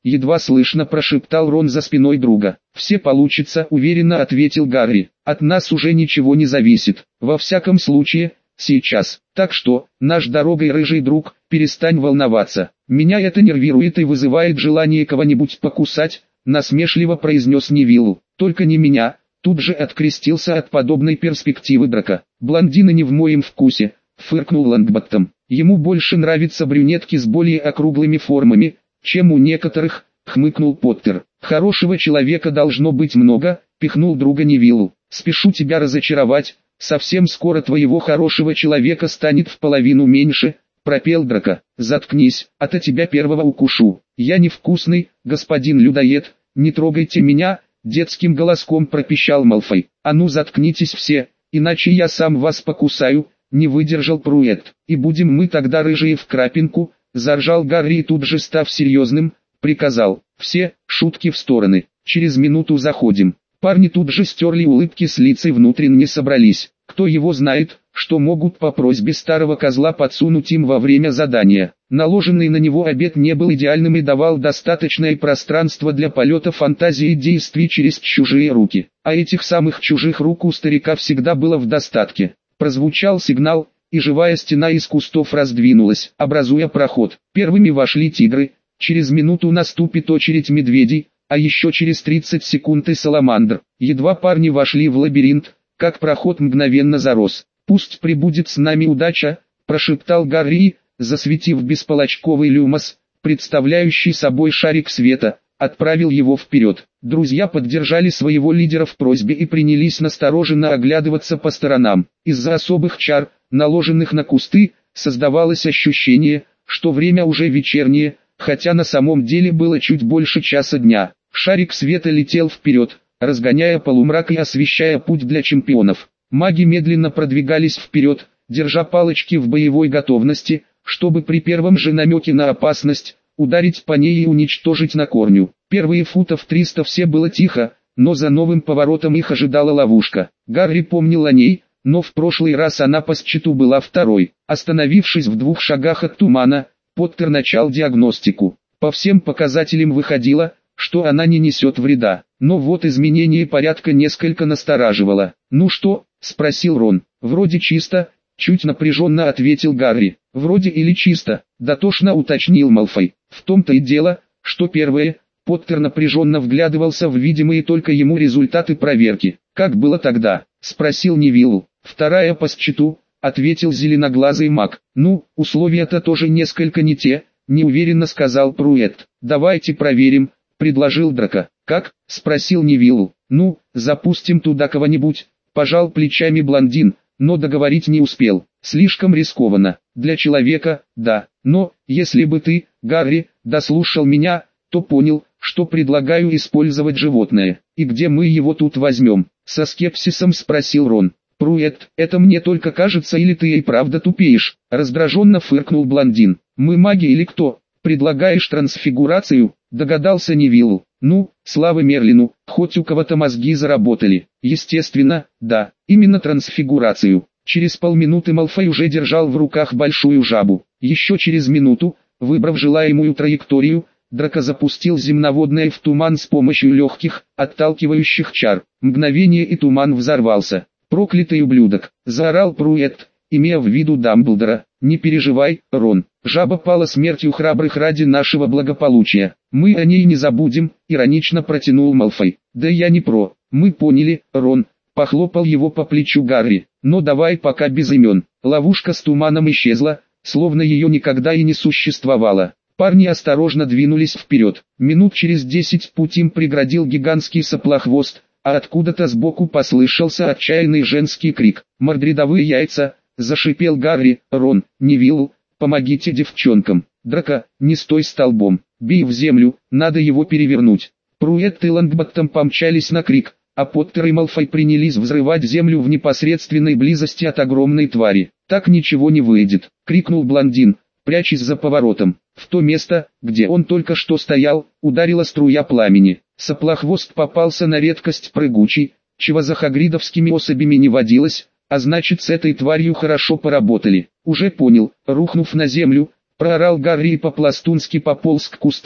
едва слышно прошептал Рон за спиной друга. «Все получится», уверенно ответил Гарри. «От нас уже ничего не зависит, во всяком случае, сейчас. Так что, наш дорогой рыжий друг, перестань волноваться. Меня это нервирует и вызывает желание кого-нибудь покусать», насмешливо произнес Невилл. «Только не меня», тут же открестился от подобной перспективы Драко. «Блондины не в моем вкусе», фыркнул Лонгботтом. «Ему больше нравятся брюнетки с более округлыми формами, чем у некоторых», хмыкнул Поттер. «Хорошего человека должно быть много», пихнул друга Невиллу. «Спешу тебя разочаровать, совсем скоро твоего хорошего человека станет в половину меньше», пропел Драко. «Заткнись, а то тебя первого укушу. Я невкусный, господин людоед, не трогайте меня», детским голоском пропищал Малфой. «А ну заткнитесь все, иначе я сам вас покусаю», не выдержал Пруэтт. «И будем мы тогда рыжие в крапинку», заржал Гарри и тут же став серьезным, приказал: «Все, шутки в стороны, через минуту заходим». Парни тут же стерли улыбки с лиц и внутренне собрались. Кто его знает, что могут по просьбе старого козла подсунуть им во время задания. Наложенный на него обет не был идеальным и давал достаточное пространство для полета фантазии и действий через чужие руки. А этих самых чужих рук у старика всегда было в достатке. Прозвучал сигнал, и живая стена из кустов раздвинулась, образуя проход. Первыми вошли тигры, через минуту наступит очередь медведей, а еще через тридцать секунд и саламандр. Едва парни вошли в лабиринт, как проход мгновенно зарос. «Пусть прибудет с нами удача», прошептал Гарри, засветив бесполочковый люмос, представляющий собой шарик света, отправил его вперед. Друзья поддержали своего лидера в просьбе и принялись настороженно оглядываться по сторонам. Из-за особых чар, наложенных на кусты, создавалось ощущение, что время уже вечернее, хотя на самом деле было чуть больше часа дня. Шарик света летел вперед, разгоняя полумрак и освещая путь для чемпионов. Маги медленно продвигались вперед, держа палочки в боевой готовности, чтобы при первом же намеке на опасность, ударить по ней и уничтожить на корню. Первые футов триста все было тихо, но за новым поворотом их ожидала ловушка. Гарри помнил о ней, но в прошлый раз она по счету была второй. Остановившись в двух шагах от тумана, Поттер начал диагностику. По всем показателям выходило, что она не несет вреда. Но вот изменение порядка несколько настораживало. «Ну что?» — спросил Рон. «Вроде чисто», — чуть напряженно ответил Гарри. «Вроде или чисто», — дотошно уточнил Малфой. «В том-то и дело, что первое». Поттер напряженно вглядывался в видимые только ему результаты проверки. «Как было тогда?» — спросил Невилл. «Вторая по счету», — ответил зеленоглазый маг. «Ну, условия-то тоже несколько не те», — неуверенно сказал Пруэтт. «Давайте проверим», — предложил Драко. «Как?» — спросил Невилл. «Ну, запустим туда кого-нибудь», — пожал плечами блондин, но договорить не успел. «Слишком рискованно. Для человека, да. Но, если бы ты, Гарри, дослушал меня, то понял, что предлагаю использовать животное. И где мы его тут возьмем?» — со скепсисом спросил Рон. «Пруэтт, это мне только кажется или ты и правда тупеешь?» — раздраженно фыркнул блондин. «Мы маги или кто? Предлагаешь трансфигурацию?» — догадался Невилл. «Ну, слава Мерлину, хоть у кого-то мозги заработали». «Естественно, да, именно трансфигурацию». Через полминуты Малфой уже держал в руках большую жабу. Еще через минуту, выбрав желаемую траекторию, Драко запустил земноводное в туман с помощью легких, отталкивающих чар. Мгновение и туман взорвался. «Проклятый ублюдок!» — заорал Пруэтт, имея в виду Дамблдора. «Не переживай, Рон, жаба пала смертью храбрых ради нашего благополучия. Мы о ней не забудем», — иронично протянул Малфой. «Да я не про, мы поняли, Рон», — похлопал его по плечу Гарри. «Но давай пока без имен». Ловушка с туманом исчезла, словно ее никогда и не существовало. Парни осторожно двинулись вперед. Минут через десять путь им преградил гигантский соплохвост, а откуда-то сбоку послышался отчаянный женский крик. «Мордридовые яйца!» — зашипел Гарри. «Рон, Невилл, помогите девчонкам!» «Драко, не стой столбом, бей в землю, надо его перевернуть!» Пруэтт и Лонгботтом помчались на крик, а Поттер и Малфой принялись взрывать землю в непосредственной близости от огромной твари. «Так ничего не выйдет!» — крикнул блондин, прячась за поворотом. В то место, где он только что стоял, ударила струя пламени. Соплохвост попался на редкость прыгучий, чего за хагридовскими особями не водилось, а значит с этой тварью хорошо поработали. «Уже понял», рухнув на землю, проорал Гарри и по-пластунски пополз к кустам,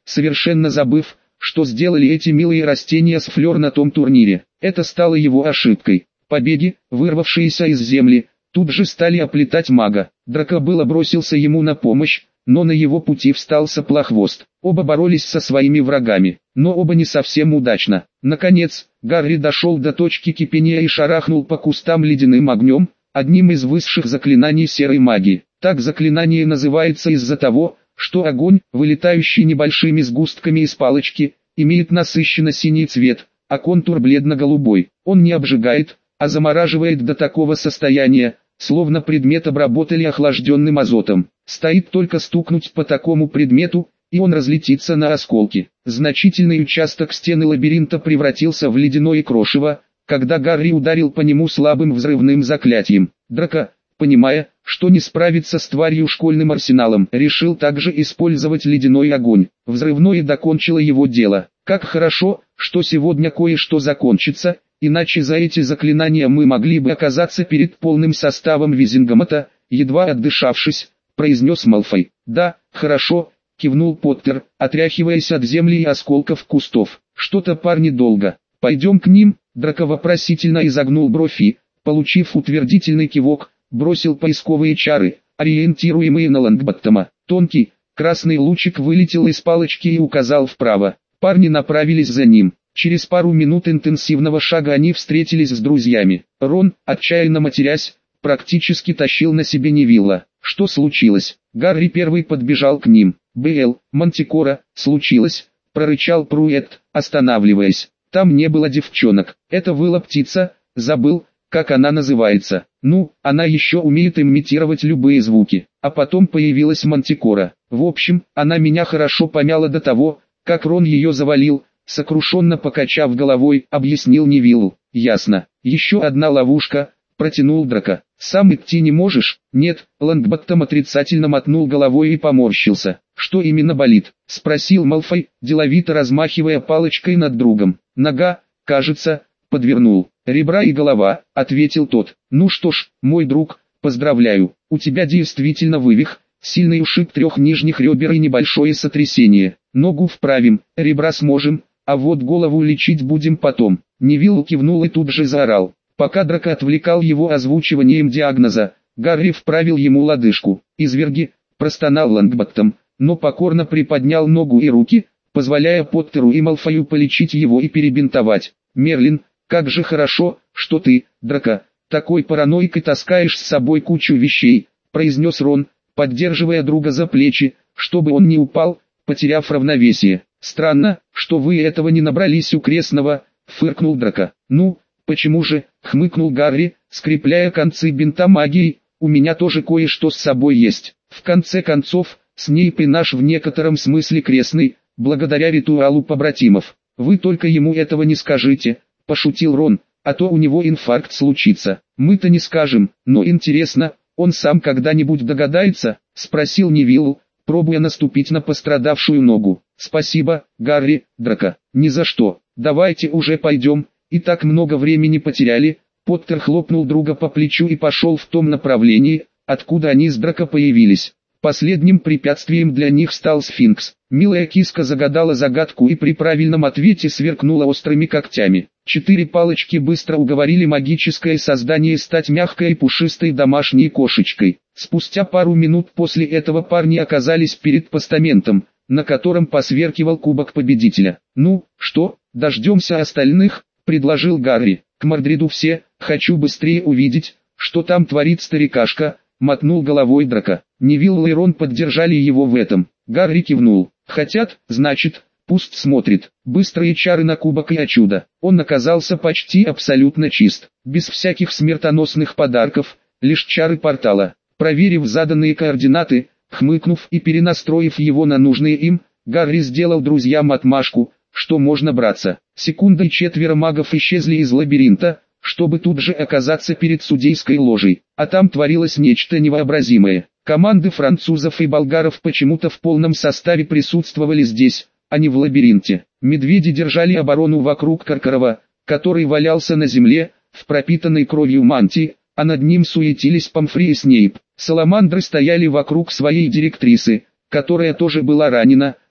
совершенно забыв, что сделали эти милые растения с Флёр на том турнире. Это стало его ошибкой. Побеги, вырвавшиеся из земли, тут же стали оплетать мага. Драко было бросился ему на помощь, но на его пути встал Соплохвост. Оба боролись со своими врагами, но оба не совсем удачно. Наконец, Гарри дошел до точки кипения и шарахнул по кустам ледяным огнем, одним из высших заклинаний серой магии. Так заклинание называется из-за того, что огонь, вылетающий небольшими сгустками из палочки, имеет насыщенно синий цвет, а контур бледно-голубой. Он не обжигает, а замораживает до такого состояния, словно предмет обработали охлажденным азотом. Стоит только стукнуть по такому предмету, и он разлетится на осколки. Значительный участок стены лабиринта превратился в ледяное крошево, когда Гарри ударил по нему слабым взрывным заклятием. Драко, понимая, что не справится с тварью школьным арсеналом, решил также использовать ледяной огонь. Взрывное докончило его дело. Как хорошо, что сегодня кое-что закончится, иначе за эти заклинания мы могли бы оказаться перед полным составом Визингомота, едва отдышавшись, произнес Малфой. Да, хорошо, кивнул Поттер, отряхиваясь от земли и осколков кустов. Что-то парни долго. Пойдем к ним. Драко вопросительно изогнул бровь и, получив утвердительный кивок, бросил поисковые чары, ориентируемые на Лонгботтома. Тонкий, красный лучик вылетел из палочки и указал вправо. Парни направились за ним. Через пару минут интенсивного шага они встретились с друзьями. Рон, отчаянно матерясь, практически тащил на себе Невилла. Что случилось? Гарри первый подбежал к ним. «Б.Л. Мантикора, случилось», — прорычал Пруэтт, останавливаясь. «Там не было девчонок. Это выла птица, забыл, как она называется. Ну, она еще умеет имитировать любые звуки. А потом появилась Мантикора. В общем, она меня хорошо помяла до того, как Рон ее завалил», — сокрушенно покачав головой, объяснил Невилл. «Ясно. Еще одна ловушка», — протянул Драко. «Сам идти не можешь?» «Нет», — Лонгботтом отрицательно мотнул головой и поморщился. «Что именно болит?» — спросил Малфой, деловито размахивая палочкой над другом. «Нога, кажется, подвернул». «Ребра и голова», — ответил тот. «Ну что ж, мой друг, поздравляю, у тебя действительно вывих, сильный ушиб трех нижних ребер и небольшое сотрясение. Ногу вправим, ребра сможем, а вот голову лечить будем потом». Невилл кивнул и тут же заорал. Пока Драко отвлекал его озвучиванием диагноза, Гарри вправил ему лодыжку. «Изверги», — простонал Лонгботтом, но покорно приподнял ногу и руки, позволяя Поттеру и Малфою полечить его и перебинтовать. «Мерлин, как же хорошо, что ты, Драко, такой параноикой таскаешь с собой кучу вещей», — произнес Рон, поддерживая друга за плечи, чтобы он не упал, потеряв равновесие. «Странно, что вы этого не набрались у крестного», — фыркнул Драко. «Ну, почему же?» — хмыкнул Гарри, скрепляя концы бинта магией. «У меня тоже кое-что с собой есть. В конце концов, Снейп и наш в некотором смысле крестный, благодаря ритуалу побратимов. Вы только ему этого не скажите», — пошутил Рон, «а то у него инфаркт случится». «Мы-то не скажем, но интересно, он сам когда-нибудь догадается?» — спросил Невилл, пробуя наступить на пострадавшую ногу. «Спасибо, Гарри, Драко, ни за что. Давайте уже пойдем, и так много времени потеряли». Поттер хлопнул друга по плечу и пошел в том направлении, откуда они с Драко появились. Последним препятствием для них стал сфинкс. Милая киска загадала загадку и при правильном ответе сверкнула острыми когтями. Четыре палочки быстро уговорили магическое создание стать мягкой и пушистой домашней кошечкой. Спустя пару минут после этого парни оказались перед постаментом, на котором посверкивал кубок победителя. «Ну, что, дождемся остальных?» — предложил Гарри. «К Мордреду все, хочу быстрее увидеть, что там творит старикашка», — мотнул головой Драко. Невилл и Рон поддержали его в этом. Гарри кивнул. «Хотят, значит, пусть смотрит». Быстрые чары на кубок и о чудо. Он оказался почти абсолютно чист, без всяких смертоносных подарков, лишь чары портала. Проверив заданные координаты, хмыкнув и перенастроив его на нужные им, Гарри сделал друзьям отмашку, что можно браться. Секундой четверо магов исчезли из лабиринта, чтобы тут же оказаться перед судейской ложей. А там творилось нечто невообразимое. Команды французов и болгаров почему-то в полном составе присутствовали здесь, а не в лабиринте. Медведи держали оборону вокруг Каркарова, который валялся на земле, в пропитанной кровью мантии, а над ним суетились Помфри и Снейп. Саламандры стояли вокруг своей директрисы, которая тоже была ранена,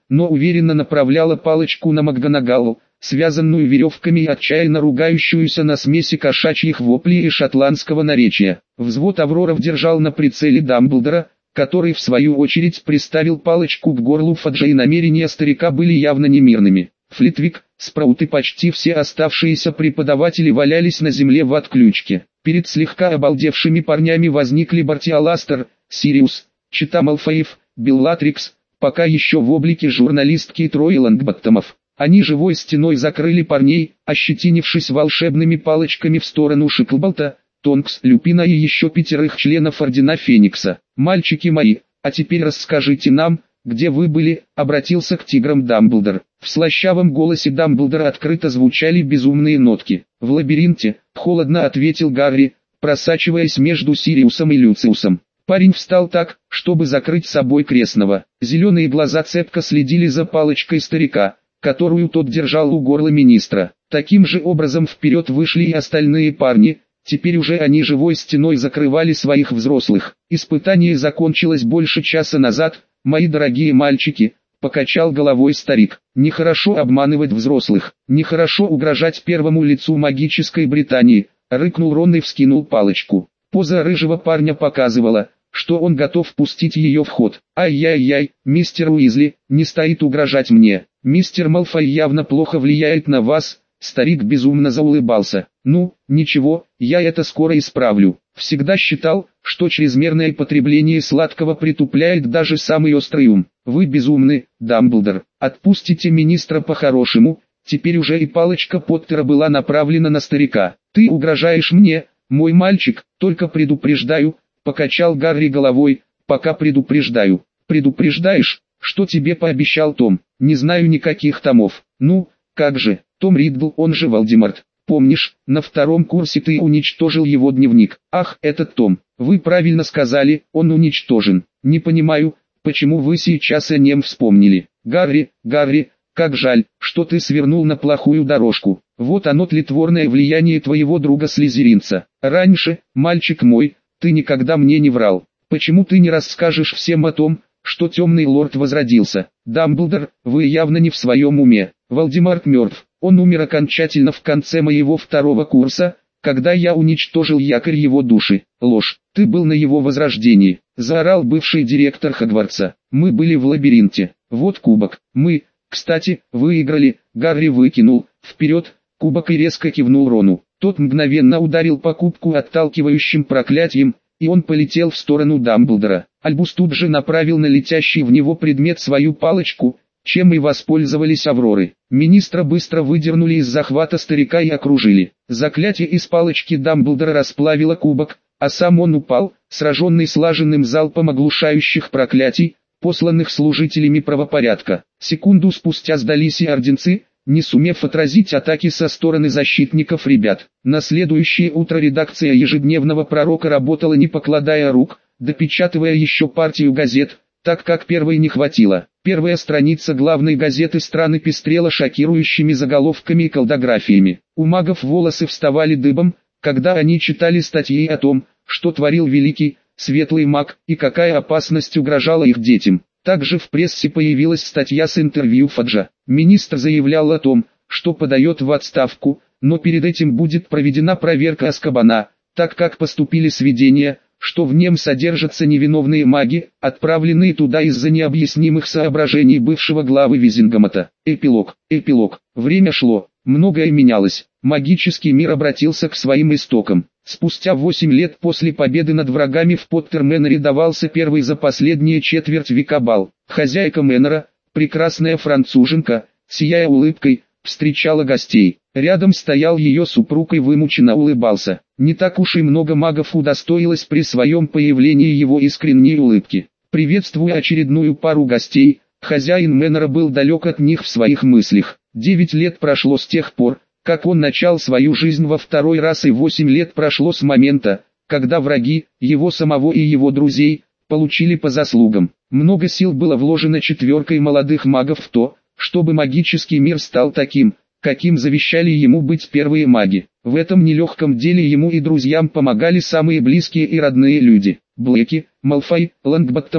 но уверенно направляла палочку на МакГонагалл, связанную веревками и отчаянно ругающуюся на смеси кошачьих воплей и шотландского наречия. Взвод Авроров держал на прицеле Дамблдора, который в свою очередь приставил палочку к горлу Фаджа, и намерения старика были явно немирными. Флитвик, Спраут и почти все оставшиеся преподаватели валялись на земле в отключке. Перед слегка обалдевшими парнями возникли Барти Аластер, Сириус, Чита Малфоев, Беллатрикс, пока еще в облике журналистки и трое Лонгботтомов. Они живой стеной закрыли парней, ощетинившись волшебными палочками в сторону Шиклболта, Тонкс, Люпина и еще пятерых членов Ордена Феникса. «Мальчики мои, а теперь расскажите нам, где вы были?» — обратился к тиграм Дамблдор. В слащавом голосе Дамблдора открыто звучали безумные нотки. «В лабиринте», — холодно ответил Гарри, просачиваясь между Сириусом и Люциусом. Парень встал так, чтобы закрыть собой крестного. Зеленые глаза цепко следили за палочкой старика, которую тот держал у горла министра. Таким же образом вперед вышли и остальные парни. Теперь уже они живой стеной закрывали своих взрослых. «Испытание закончилось больше часа назад, мои дорогие мальчики», — покачал головой старик. «Нехорошо обманывать взрослых, нехорошо угрожать первому лицу магической Британии», — рыкнул Рон и вскинул палочку. Поза рыжего парня показывала, что он готов пустить ее в ход. «Ай-яй-яй, мистер Уизли, не стоит угрожать мне. Мистер Малфой явно плохо влияет на вас». Старик безумно заулыбался. «Ну, ничего, я это скоро исправлю. Всегда считал, что чрезмерное потребление сладкого притупляет даже самый острый ум. Вы безумны, Дамблдор. Отпустите министра по-хорошему». Теперь уже и палочка Поттера была направлена на старика. «Ты угрожаешь мне, мой мальчик, только предупреждаю», — покачал Гарри головой. «Пока предупреждаю». «Предупреждаешь, что тебе пообещал Том?» «Не знаю никаких томов». «Ну, как же, Том Риддл, он же Волдеморт. Помнишь, на втором курсе ты уничтожил его дневник?» «Ах, этот Том. Вы правильно сказали, он уничтожен. Не понимаю, почему вы сейчас о нем вспомнили. Гарри, Гарри, как жаль, что ты свернул на плохую дорожку. Вот оно тлетворное влияние твоего друга-слизеринца. Раньше, мальчик мой, ты никогда мне не врал. Почему ты не расскажешь всем о том, что темный лорд возродился?» «Дамблдор, вы явно не в своем уме. Волдеморт мертв. Он умер окончательно в конце моего второго курса, когда я уничтожил якорь его души». «Ложь, ты был на его возрождении», — заорал бывший директор Хогвартса. «Мы были в лабиринте. Вот кубок. Мы, кстати, выиграли». Гарри выкинул вперед кубок и резко кивнул Рону. Тот мгновенно ударил по кубку отталкивающим проклятием, и он полетел в сторону Дамблдора. Альбус тут же направил на летящий в него предмет свою палочку, чем и воспользовались Авроры. Министра быстро выдернули из захвата старика и окружили. Заклятие из палочки Дамблдора расплавило кубок, а сам он упал, сраженный слаженным залпом оглушающих проклятий, посланных служителями правопорядка. Секунду спустя сдались и орденцы, не сумев отразить атаки со стороны защитников ребят. На следующее утро редакция ежедневного пророка работала не покладая рук, допечатывая еще партию газет, так как первой не хватило. Первая страница главной газеты страны пестрела шокирующими заголовками и колдографиями. У магов волосы вставали дыбом, когда они читали статьи о том, что творил великий, светлый маг, и какая опасность угрожала их детям. Также в прессе появилась статья с интервью Фаджа. Министр заявлял о том, что подает в отставку, но перед этим будет проведена проверка Азкабана, так как поступили сведения, что в нем содержатся невиновные маги, отправленные туда из-за необъяснимых соображений бывшего главы Визингомота. Эпилог. Эпилог. Время шло, многое менялось. Магический мир обратился к своим истокам. Спустя восемь лет после победы над врагами в Поттерменере давался первый за последние четверть века бал. Хозяйка Мэннера, прекрасная француженка, сияя улыбкой, встречала гостей. Рядом стоял ее супруг и вымученно улыбался. Не так уж и много магов удостоилось при своем появлении его искренней улыбки. Приветствуя очередную пару гостей, хозяин Мэннера был далек от них в своих мыслях. Девять лет прошло с тех пор, как он начал свою жизнь во второй раз, и восемь лет прошло с момента, когда враги, его самого и его друзей, получили по заслугам. Много сил было вложено четверкой молодых магов в то, чтобы магический мир стал таким, каким завещали ему быть первые маги. В этом нелегком деле ему и друзьям помогали самые близкие и родные люди. Блэки, Малфой, Лонгботтомы,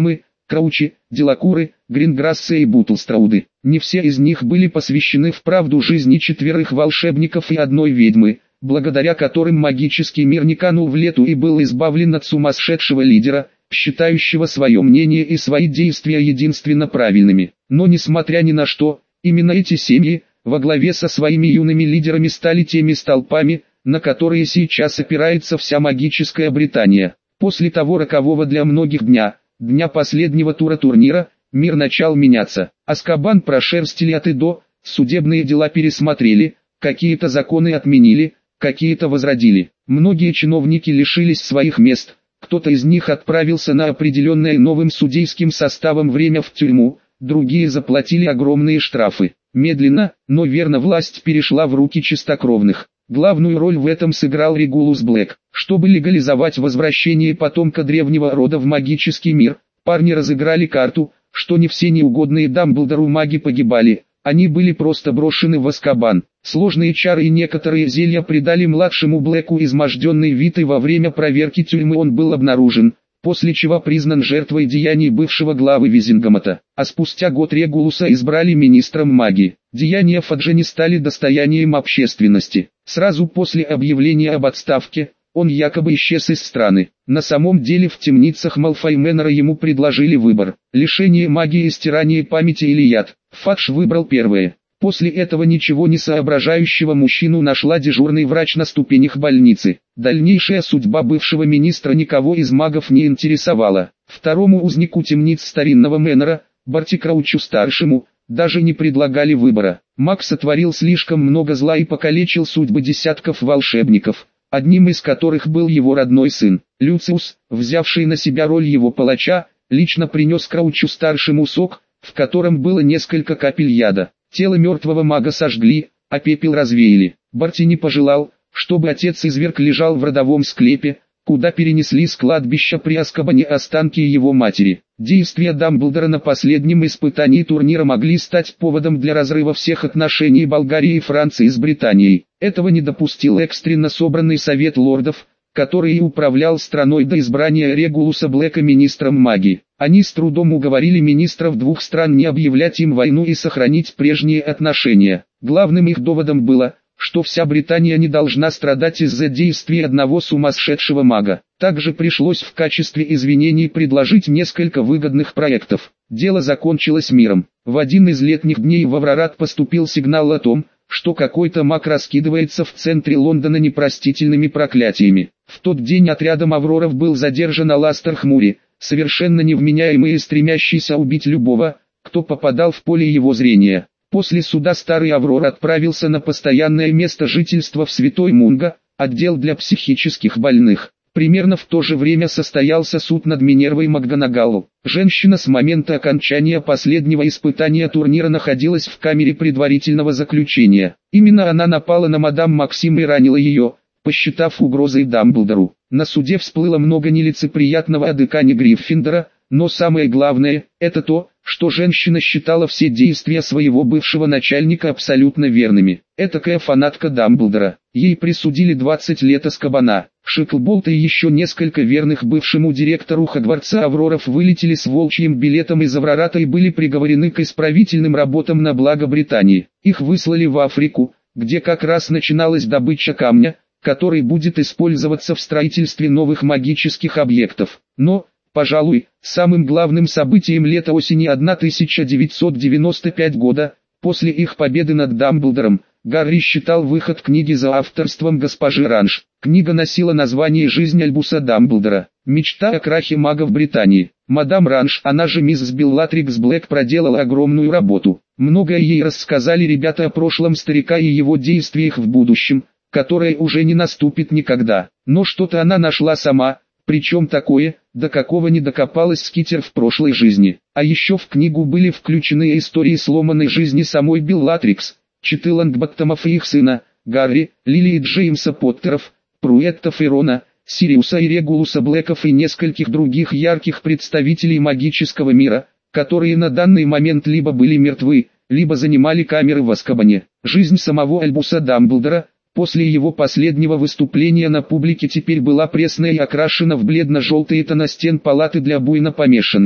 Краучи, Делакуры, Гринграссы и Бутлстрауды. Не все из них были посвящены в правду жизни четверых волшебников и одной ведьмы, благодаря которым магический мир не канул в лету и был избавлен от сумасшедшего лидера, считающего свое мнение и свои действия единственно правильными. Но несмотря ни на что, именно эти семьи, во главе со своими юными лидерами, стали теми столпами, на которые сейчас опирается вся магическая Британия. После того рокового для многих дня, дня последнего тура турнира, мир начал меняться. Азкабан прошерстили от и до, судебные дела пересмотрели, какие-то законы отменили, какие-то возродили. Многие чиновники лишились своих мест, кто-то из них отправился на определенное новым судейским составом время в тюрьму, другие заплатили огромные штрафы. Медленно, но верно власть перешла в руки чистокровных. Главную роль в этом сыграл Регулус Блэк. Чтобы легализовать возвращение потомка древнего рода в магический мир, парни разыграли карту, что не все неугодные Дамблдору маги погибали, они были просто брошены в Азкабан. Сложные чары и некоторые зелья придали младшему Блэку изможденный вид, и во время проверки тюрьмы он был обнаружен, после чего признан жертвой деяний бывшего главы Визингамота. А спустя год Регулуса избрали министром магии. Деяния Фаджи стали достоянием общественности. Сразу после объявления об отставке, он якобы исчез из страны. На самом деле в темницах Малфой Мэннера ему предложили выбор: лишение магии и стирание памяти или яд. Фадж выбрал первое. После этого ничего не соображающего мужчину нашла дежурный врач на ступенях больницы. Дальнейшая судьба бывшего министра никого из магов не интересовала. Второму узнику темниц старинного Мэннера, Барти Краучу-старшему, даже не предлагали выбора. Маг сотворил слишком много зла и покалечил судьбы десятков волшебников, одним из которых был его родной сын. Люциус, взявший на себя роль его палача, лично принес Краучу-старшему сок, в котором было несколько капель яда. Тело мертвого мага сожгли, а пепел развеяли. Барти не пожелал, чтобы отец-изверг лежал в родовом склепе, куда перенесли с кладбища при Азкабане останки его матери. Действия Дамблдора на последнем испытании турнира могли стать поводом для разрыва всех отношений Болгарии и Франции с Британией. Этого не допустил экстренно собранный совет лордов, который и управлял страной до избрания Регулуса Блэка министром магии. Они с трудом уговорили министров двух стран не объявлять им войну и сохранить прежние отношения. Главным их доводом было, что вся Британия не должна страдать из-за действий одного сумасшедшего мага. Также пришлось в качестве извинений предложить несколько выгодных проектов. Дело закончилось миром. В один из летних дней в Аврорат поступил сигнал о том, что какой-то маг раскидывается в центре Лондона непростительными проклятиями. В тот день отрядом Авроров был задержан Аластер Хмури, совершенно невменяемый и стремящийся убить любого, кто попадал в поле его зрения. После суда старый Аврор отправился на постоянное место жительства в Святой Мунго, отдел для психических больных. Примерно в то же время состоялся суд над Минервой МакГонагалл. Женщина с момента окончания последнего испытания турнира находилась в камере предварительного заключения. Именно она напала на мадам Максим и ранила ее, посчитав угрозой Дамблдору. На суде всплыло много нелицеприятного о декане Гриффиндора, но самое главное – это то, что женщина считала все действия своего бывшего начальника абсолютно верными. Этакая фанатка Дамблдора. Ей присудили двадцать лет Азкабана. Шиклболт и еще несколько верных бывшему директору Хогвартса Авроров вылетели с волчьим билетом из Аврората и были приговорены к исправительным работам на благо Британии. Их выслали в Африку, где как раз начиналась добыча камня, который будет использоваться в строительстве новых магических объектов. Но, пожалуй, самым главным событием лета-осени тысяча девятьсот девяносто пятого года, после их победы над Дамблдором, Гарри считал выход книги за авторством госпожи Ранж. Книга носила название «Жизнь Альбуса Дамблдора. Мечта о крахе магов Британии». Мадам Ранж, она же мисс Беллатрикс Блэк, проделала огромную работу. Многое ей рассказали ребята о прошлом старика и его действиях в будущем, которое уже не наступит никогда. Но что-то она нашла сама, причем такое, до какого не докопалась Скитер в прошлой жизни. А еще в книгу были включены истории сломанной жизни самой Беллатрикс, Читы Лонгботтомов и их сына, Гарри, Лили и Джеймса Поттеров, Пруэттов и Рона, Сириуса и Регулуса Блэков и нескольких других ярких представителей магического мира, которые на данный момент либо были мертвы, либо занимали камеры в Азкабане. Жизнь самого Альбуса Дамблдора, после его последнего выступления на публике, теперь была пресная и окрашена в бледно-желтые тона стен палаты для буйно помешанных.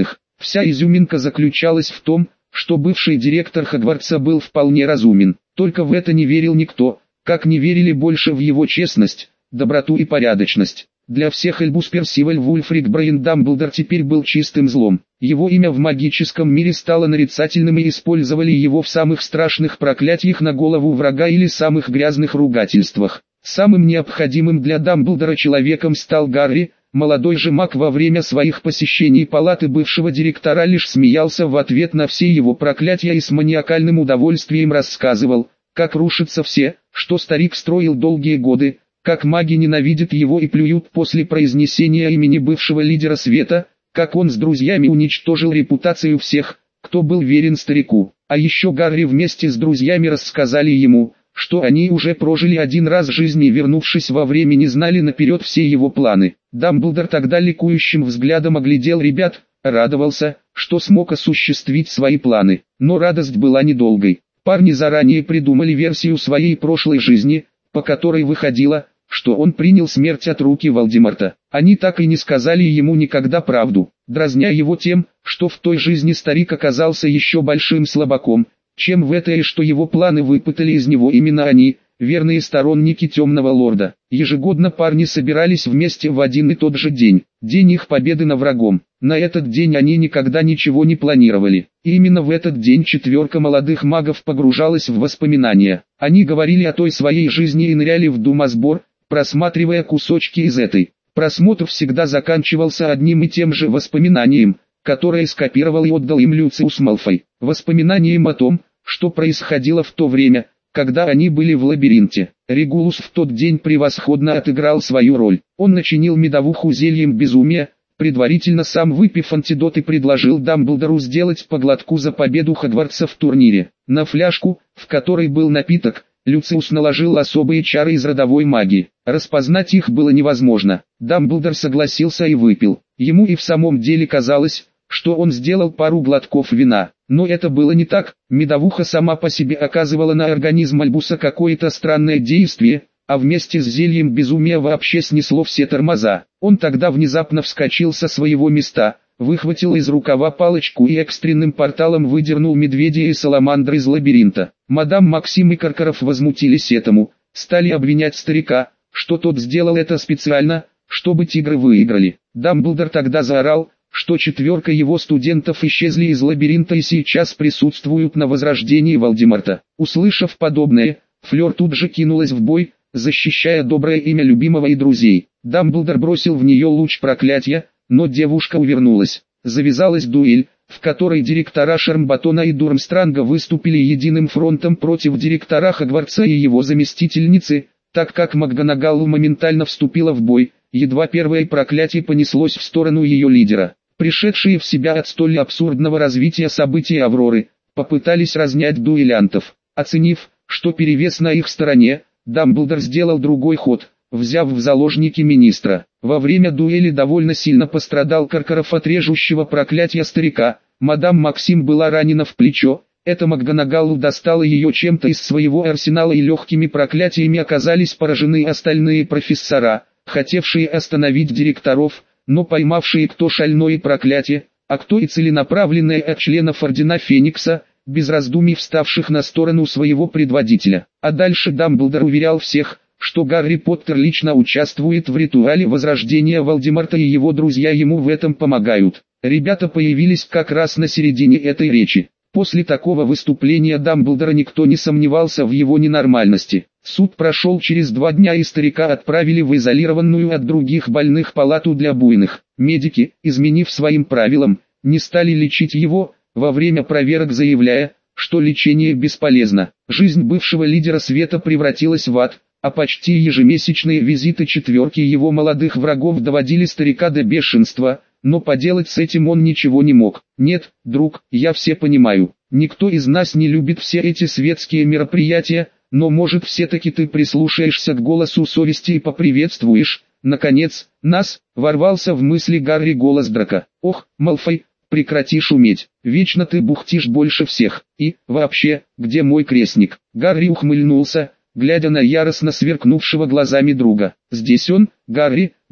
Вся изюминка заключалась в том, что бывший директор Хогвартса был вполне разумен. Только в это не верил никто, как не верили больше в его честность, доброту и порядочность. Для всех Альбус Персиваль Вульфрик Брайан Дамблдор теперь был чистым злом. Его имя в магическом мире стало нарицательным и использовали его в самых страшных проклятиях на голову врага или самых грязных ругательствах. Самым необходимым для Дамблдора человеком стал Гарри. Молодой же маг во время своих посещений палаты бывшего директора лишь смеялся в ответ на все его проклятия и с маниакальным удовольствием рассказывал, как рушатся все, что старик строил долгие годы, как маги ненавидят его и плюют после произнесения имени бывшего лидера света, как он с друзьями уничтожил репутацию всех, кто был верен старику. А еще Гарри вместе с друзьями рассказали ему, что они уже прожили один раз жизнь и, вернувшись во времени, знали наперед все его планы. Дамблдор тогда ликующим взглядом оглядел ребят, радовался, что смог осуществить свои планы. Но радость была недолгой. Парни заранее придумали версию своей прошлой жизни, по которой выходило, что он принял смерть от руки Волдеморта. Они так и не сказали ему никогда правду, дразня его тем, что в той жизни старик оказался еще большим слабаком, чем в этой, и что его планы выпытали из него именно они, верные сторонники Темного Лорда. Ежегодно парни собирались вместе в один и тот же день, день их победы над врагом. На этот день они никогда ничего не планировали. И именно в этот день четверка молодых магов погружалась в воспоминания. Они говорили о той своей жизни и ныряли в думосбор, просматривая кусочки из этой. Просмотр всегда заканчивался одним и тем же воспоминанием, которое скопировал и отдал им Люциус Малфой. Воспоминанием о том, что происходило в то время, когда они были в лабиринте. Регулус в тот день превосходно отыграл свою роль. Он начинил медовуху зельем безумия, предварительно сам выпив антидот, и предложил Дамблдору сделать по глотку за победу Хогвартса в турнире. На фляжку, в которой был напиток, Люциус наложил особые чары из родовой магии. Распознать их было невозможно. Дамблдор согласился и выпил. Ему и в самом деле казалось, что он сделал пару глотков вина. Но это было не так. Медовуха сама по себе оказывала на организм Альбуса какое-то странное действие, а вместе с зельем безумия вообще снесло все тормоза. Он тогда внезапно вскочил со своего места, выхватил из рукава палочку и экстренным порталом выдернул медведя и саламандры из лабиринта. Мадам Максим и Каркаров возмутились этому, стали обвинять старика, что тот сделал это специально, чтобы тигры выиграли. Дамблдор тогда заорал, что четверка его студентов исчезли из лабиринта и сейчас присутствуют на возрождении Волдеморта. Услышав подобное, Флёр тут же кинулась в бой, защищая доброе имя любимого и друзей. Дамблдор бросил в нее луч проклятия, но девушка увернулась. Завязалась дуэль, в которой директора Шармбатона и Дурмстранга выступили единым фронтом против директора Хогвартса и его заместительницы, так как МакГонагалл моментально вступила в бой, едва первое проклятие понеслось в сторону ее лидера. Пришедшие в себя от столь абсурдного развития событий Авроры, попытались разнять дуэлянтов. Оценив, что перевес на их стороне, Дамблдор сделал другой ход, взяв в заложники министра. Во время дуэли довольно сильно пострадал Каркаров от режущего проклятия старика. Мадам Максим была ранена в плечо. Это МакГонагалл достала ее чем-то из своего арсенала, и легкими проклятиями оказались поражены остальные профессора, хотевшие остановить директоров, но поймавшие кто шальное проклятие, а кто и целенаправленное от членов Ордена Феникса, без раздумий вставших на сторону своего предводителя. А дальше Дамблдор уверял всех, что Гарри Поттер лично участвует в ритуале возрождения Волдеморта, и его друзья ему в этом помогают. Ребята появились как раз на середине этой речи. После такого выступления Дамблдора никто не сомневался в его ненормальности. Суд прошел через два дня, и старика отправили в изолированную от других больных палату для буйных. Медики, изменив своим правилам, не стали лечить его, во время проверок заявляя, что лечение бесполезно. Жизнь бывшего лидера света превратилась в ад, а почти ежемесячные визиты четверки его молодых врагов доводили старика до бешенства, но поделать с этим он ничего не мог. Нет, друг, я все понимаю, никто из нас не любит все эти светские мероприятия, но может все-таки ты прислушаешься к голосу совести и поприветствуешь, наконец, нас, ворвался в мысли Гарри голос Драко. Ох, Малфой, прекрати шуметь, вечно ты бухтишь больше всех, и, вообще, где мой крестник? Гарри ухмыльнулся, глядя на яростно сверкнувшего глазами друга. Здесь он, Гарри,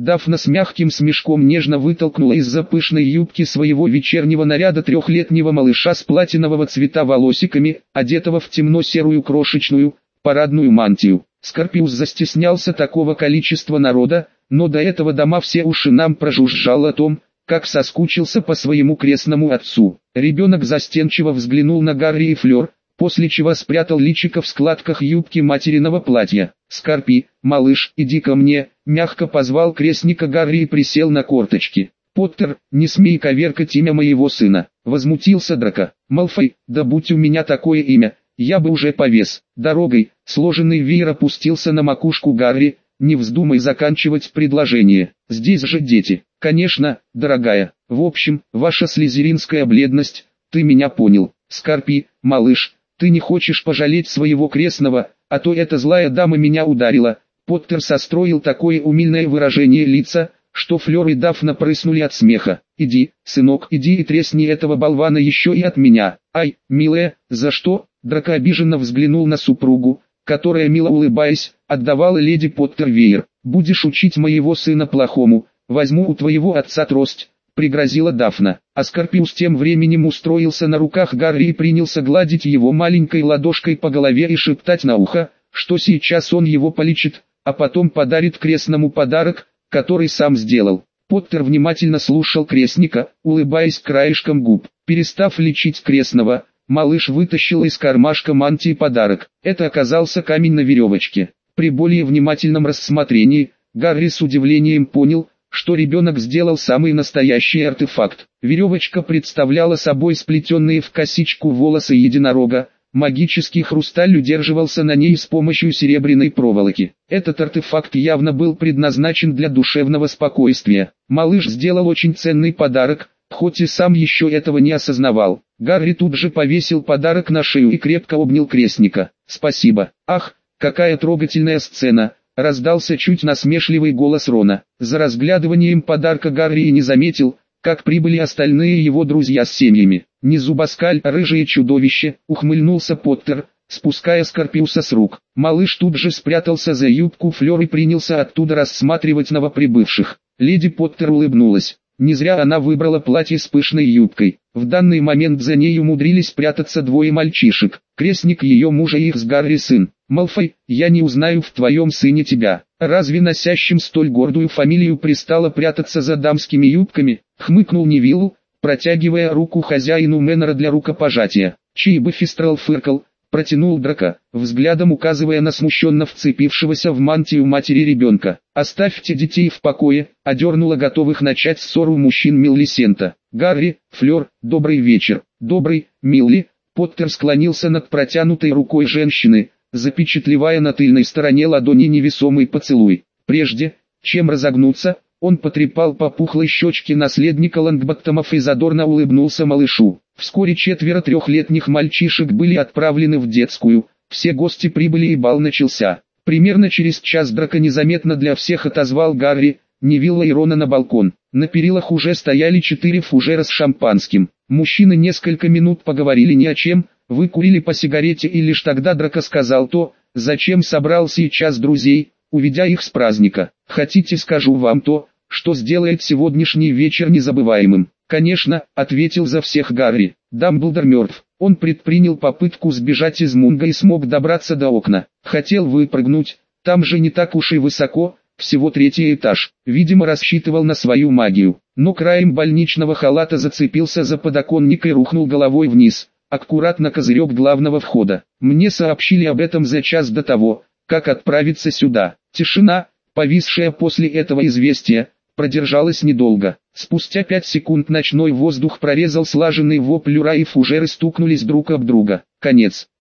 Дафна с мягким смешком нежно вытолкнула из-за пышной юбки своего вечернего наряда трехлетнего малыша с платинового цвета волосиками, одетого в темно-серую крошечную, парадную мантию. Скорпиус застеснялся такого количества народа, но до этого дома все уши нам прожужжал о том, как соскучился по своему крестному отцу. Ребенок застенчиво взглянул на Гарри и Флёр, после чего спрятал личико в складках юбки материного платья. «Скорпи, малыш, иди ко мне», — мягко позвал крестника Гарри и присел на корточки. «Поттер, не смей коверкать имя моего сына», — возмутился Драко. «Малфой, да будь у меня такое имя, я бы уже повес». Дорогой, сложенный веер опустился на макушку Гарри. «Не вздумай заканчивать предложение, здесь же дети». «Конечно, дорогая, в общем, ваша слизеринская бледность, ты меня понял. Скорпи, малыш, ты не хочешь пожалеть своего крестного, а то эта злая дама меня ударила». Поттер состроил такое умильное выражение лица, что Флёр и Дафна прыснули от смеха. «Иди, сынок, иди и тресни этого болвана еще и от меня». «Ай, милая, за что?» Драко обиженно взглянул на супругу, которая, мило улыбаясь, отдавала леди Поттер веер. «Будешь учить моего сына плохому, возьму у твоего отца трость», — пригрозила Дафна. А Скорпиус тем временем устроился на руках Гарри и принялся гладить его маленькой ладошкой по голове и шептать на ухо, что сейчас он его полечит, а потом подарит крестному подарок, который сам сделал. Поттер внимательно слушал крестника, улыбаясь краешком губ. Перестав лечить крестного, малыш вытащил из кармашка мантии подарок. Это оказался камень на веревочке. При более внимательном рассмотрении, Гарри с удивлением понял, что ребенок сделал самый настоящий артефакт. Веревочка представляла собой сплетенные в косичку волосы единорога. Магический хрусталь удерживался на ней с помощью серебряной проволоки. Этот артефакт явно был предназначен для душевного спокойствия. Малыш сделал очень ценный подарок, хоть и сам еще этого не осознавал. Гарри тут же повесил подарок на шею и крепко обнял крестника. «Спасибо». «Ах, какая трогательная сцена!» — раздался чуть насмешливый голос Рона. За разглядыванием подарка Гарри и не заметил, как прибыли остальные его друзья с семьями. «Не зубоскаль, рыжее чудовище», — ухмыльнулся Поттер, спуская Скорпиуса с рук. Малыш тут же спрятался за юбку Флёр и принялся оттуда рассматривать новоприбывших. Леди Поттер улыбнулась. Не зря она выбрала платье с пышной юбкой. В данный момент за ней умудрились прятаться двое мальчишек. Крестник ее мужа и их с Гарри сын. «Малфой, я не узнаю в твоем сыне тебя. Разве носящим столь гордую фамилию пристало прятаться за дамскими юбками?» — хмыкнул Невилл, протягивая руку хозяину Мэннера для рукопожатия. Чиби Фистрал фыркал, протянул Драко, взглядом указывая на смущенно вцепившегося в мантию матери ребенка. «Оставьте детей в покое», — одернула готовых начать ссору мужчин Милисента. «Гарри, Флёр, добрый вечер». «Добрый, Милли». Поттер склонился над протянутой рукой женщины, запечатлевая на тыльной стороне ладони невесомый поцелуй. Прежде, чем разогнуться, он потрепал по пухлой щечке наследника Лонгботтомов и задорно улыбнулся малышу. Вскоре четверо трехлетних мальчишек были отправлены в детскую, все гости прибыли и бал начался. Примерно через час Драко незаметно для всех отозвал Гарри, Невилла и Рона на балкон. На перилах уже стояли четыре фужера с шампанским. Мужчины несколько минут поговорили ни о чем, выкурили по сигарете и лишь тогда Драко сказал то, зачем собрал сейчас друзей, уведя их с праздника. «Хотите, скажу вам то, что сделает сегодняшний вечер незабываемым?» «Конечно», — ответил за всех Гарри. «Дамблдор мертв. Он предпринял попытку сбежать из Мунга и смог добраться до окна. Хотел выпрыгнуть, там же не так уж и высоко, всего третий этаж. Видимо, рассчитывал на свою магию. Но краем больничного халата зацепился за подоконник и рухнул головой вниз, аккуратно козырек главного входа. Мне сообщили об этом за час до того, как отправиться сюда». Тишина, повисшая после этого известия, продержалась недолго. Спустя пять секунд ночной воздух прорезал слаженный вопль ура и фужеры стукнулись друг об друга. Конец.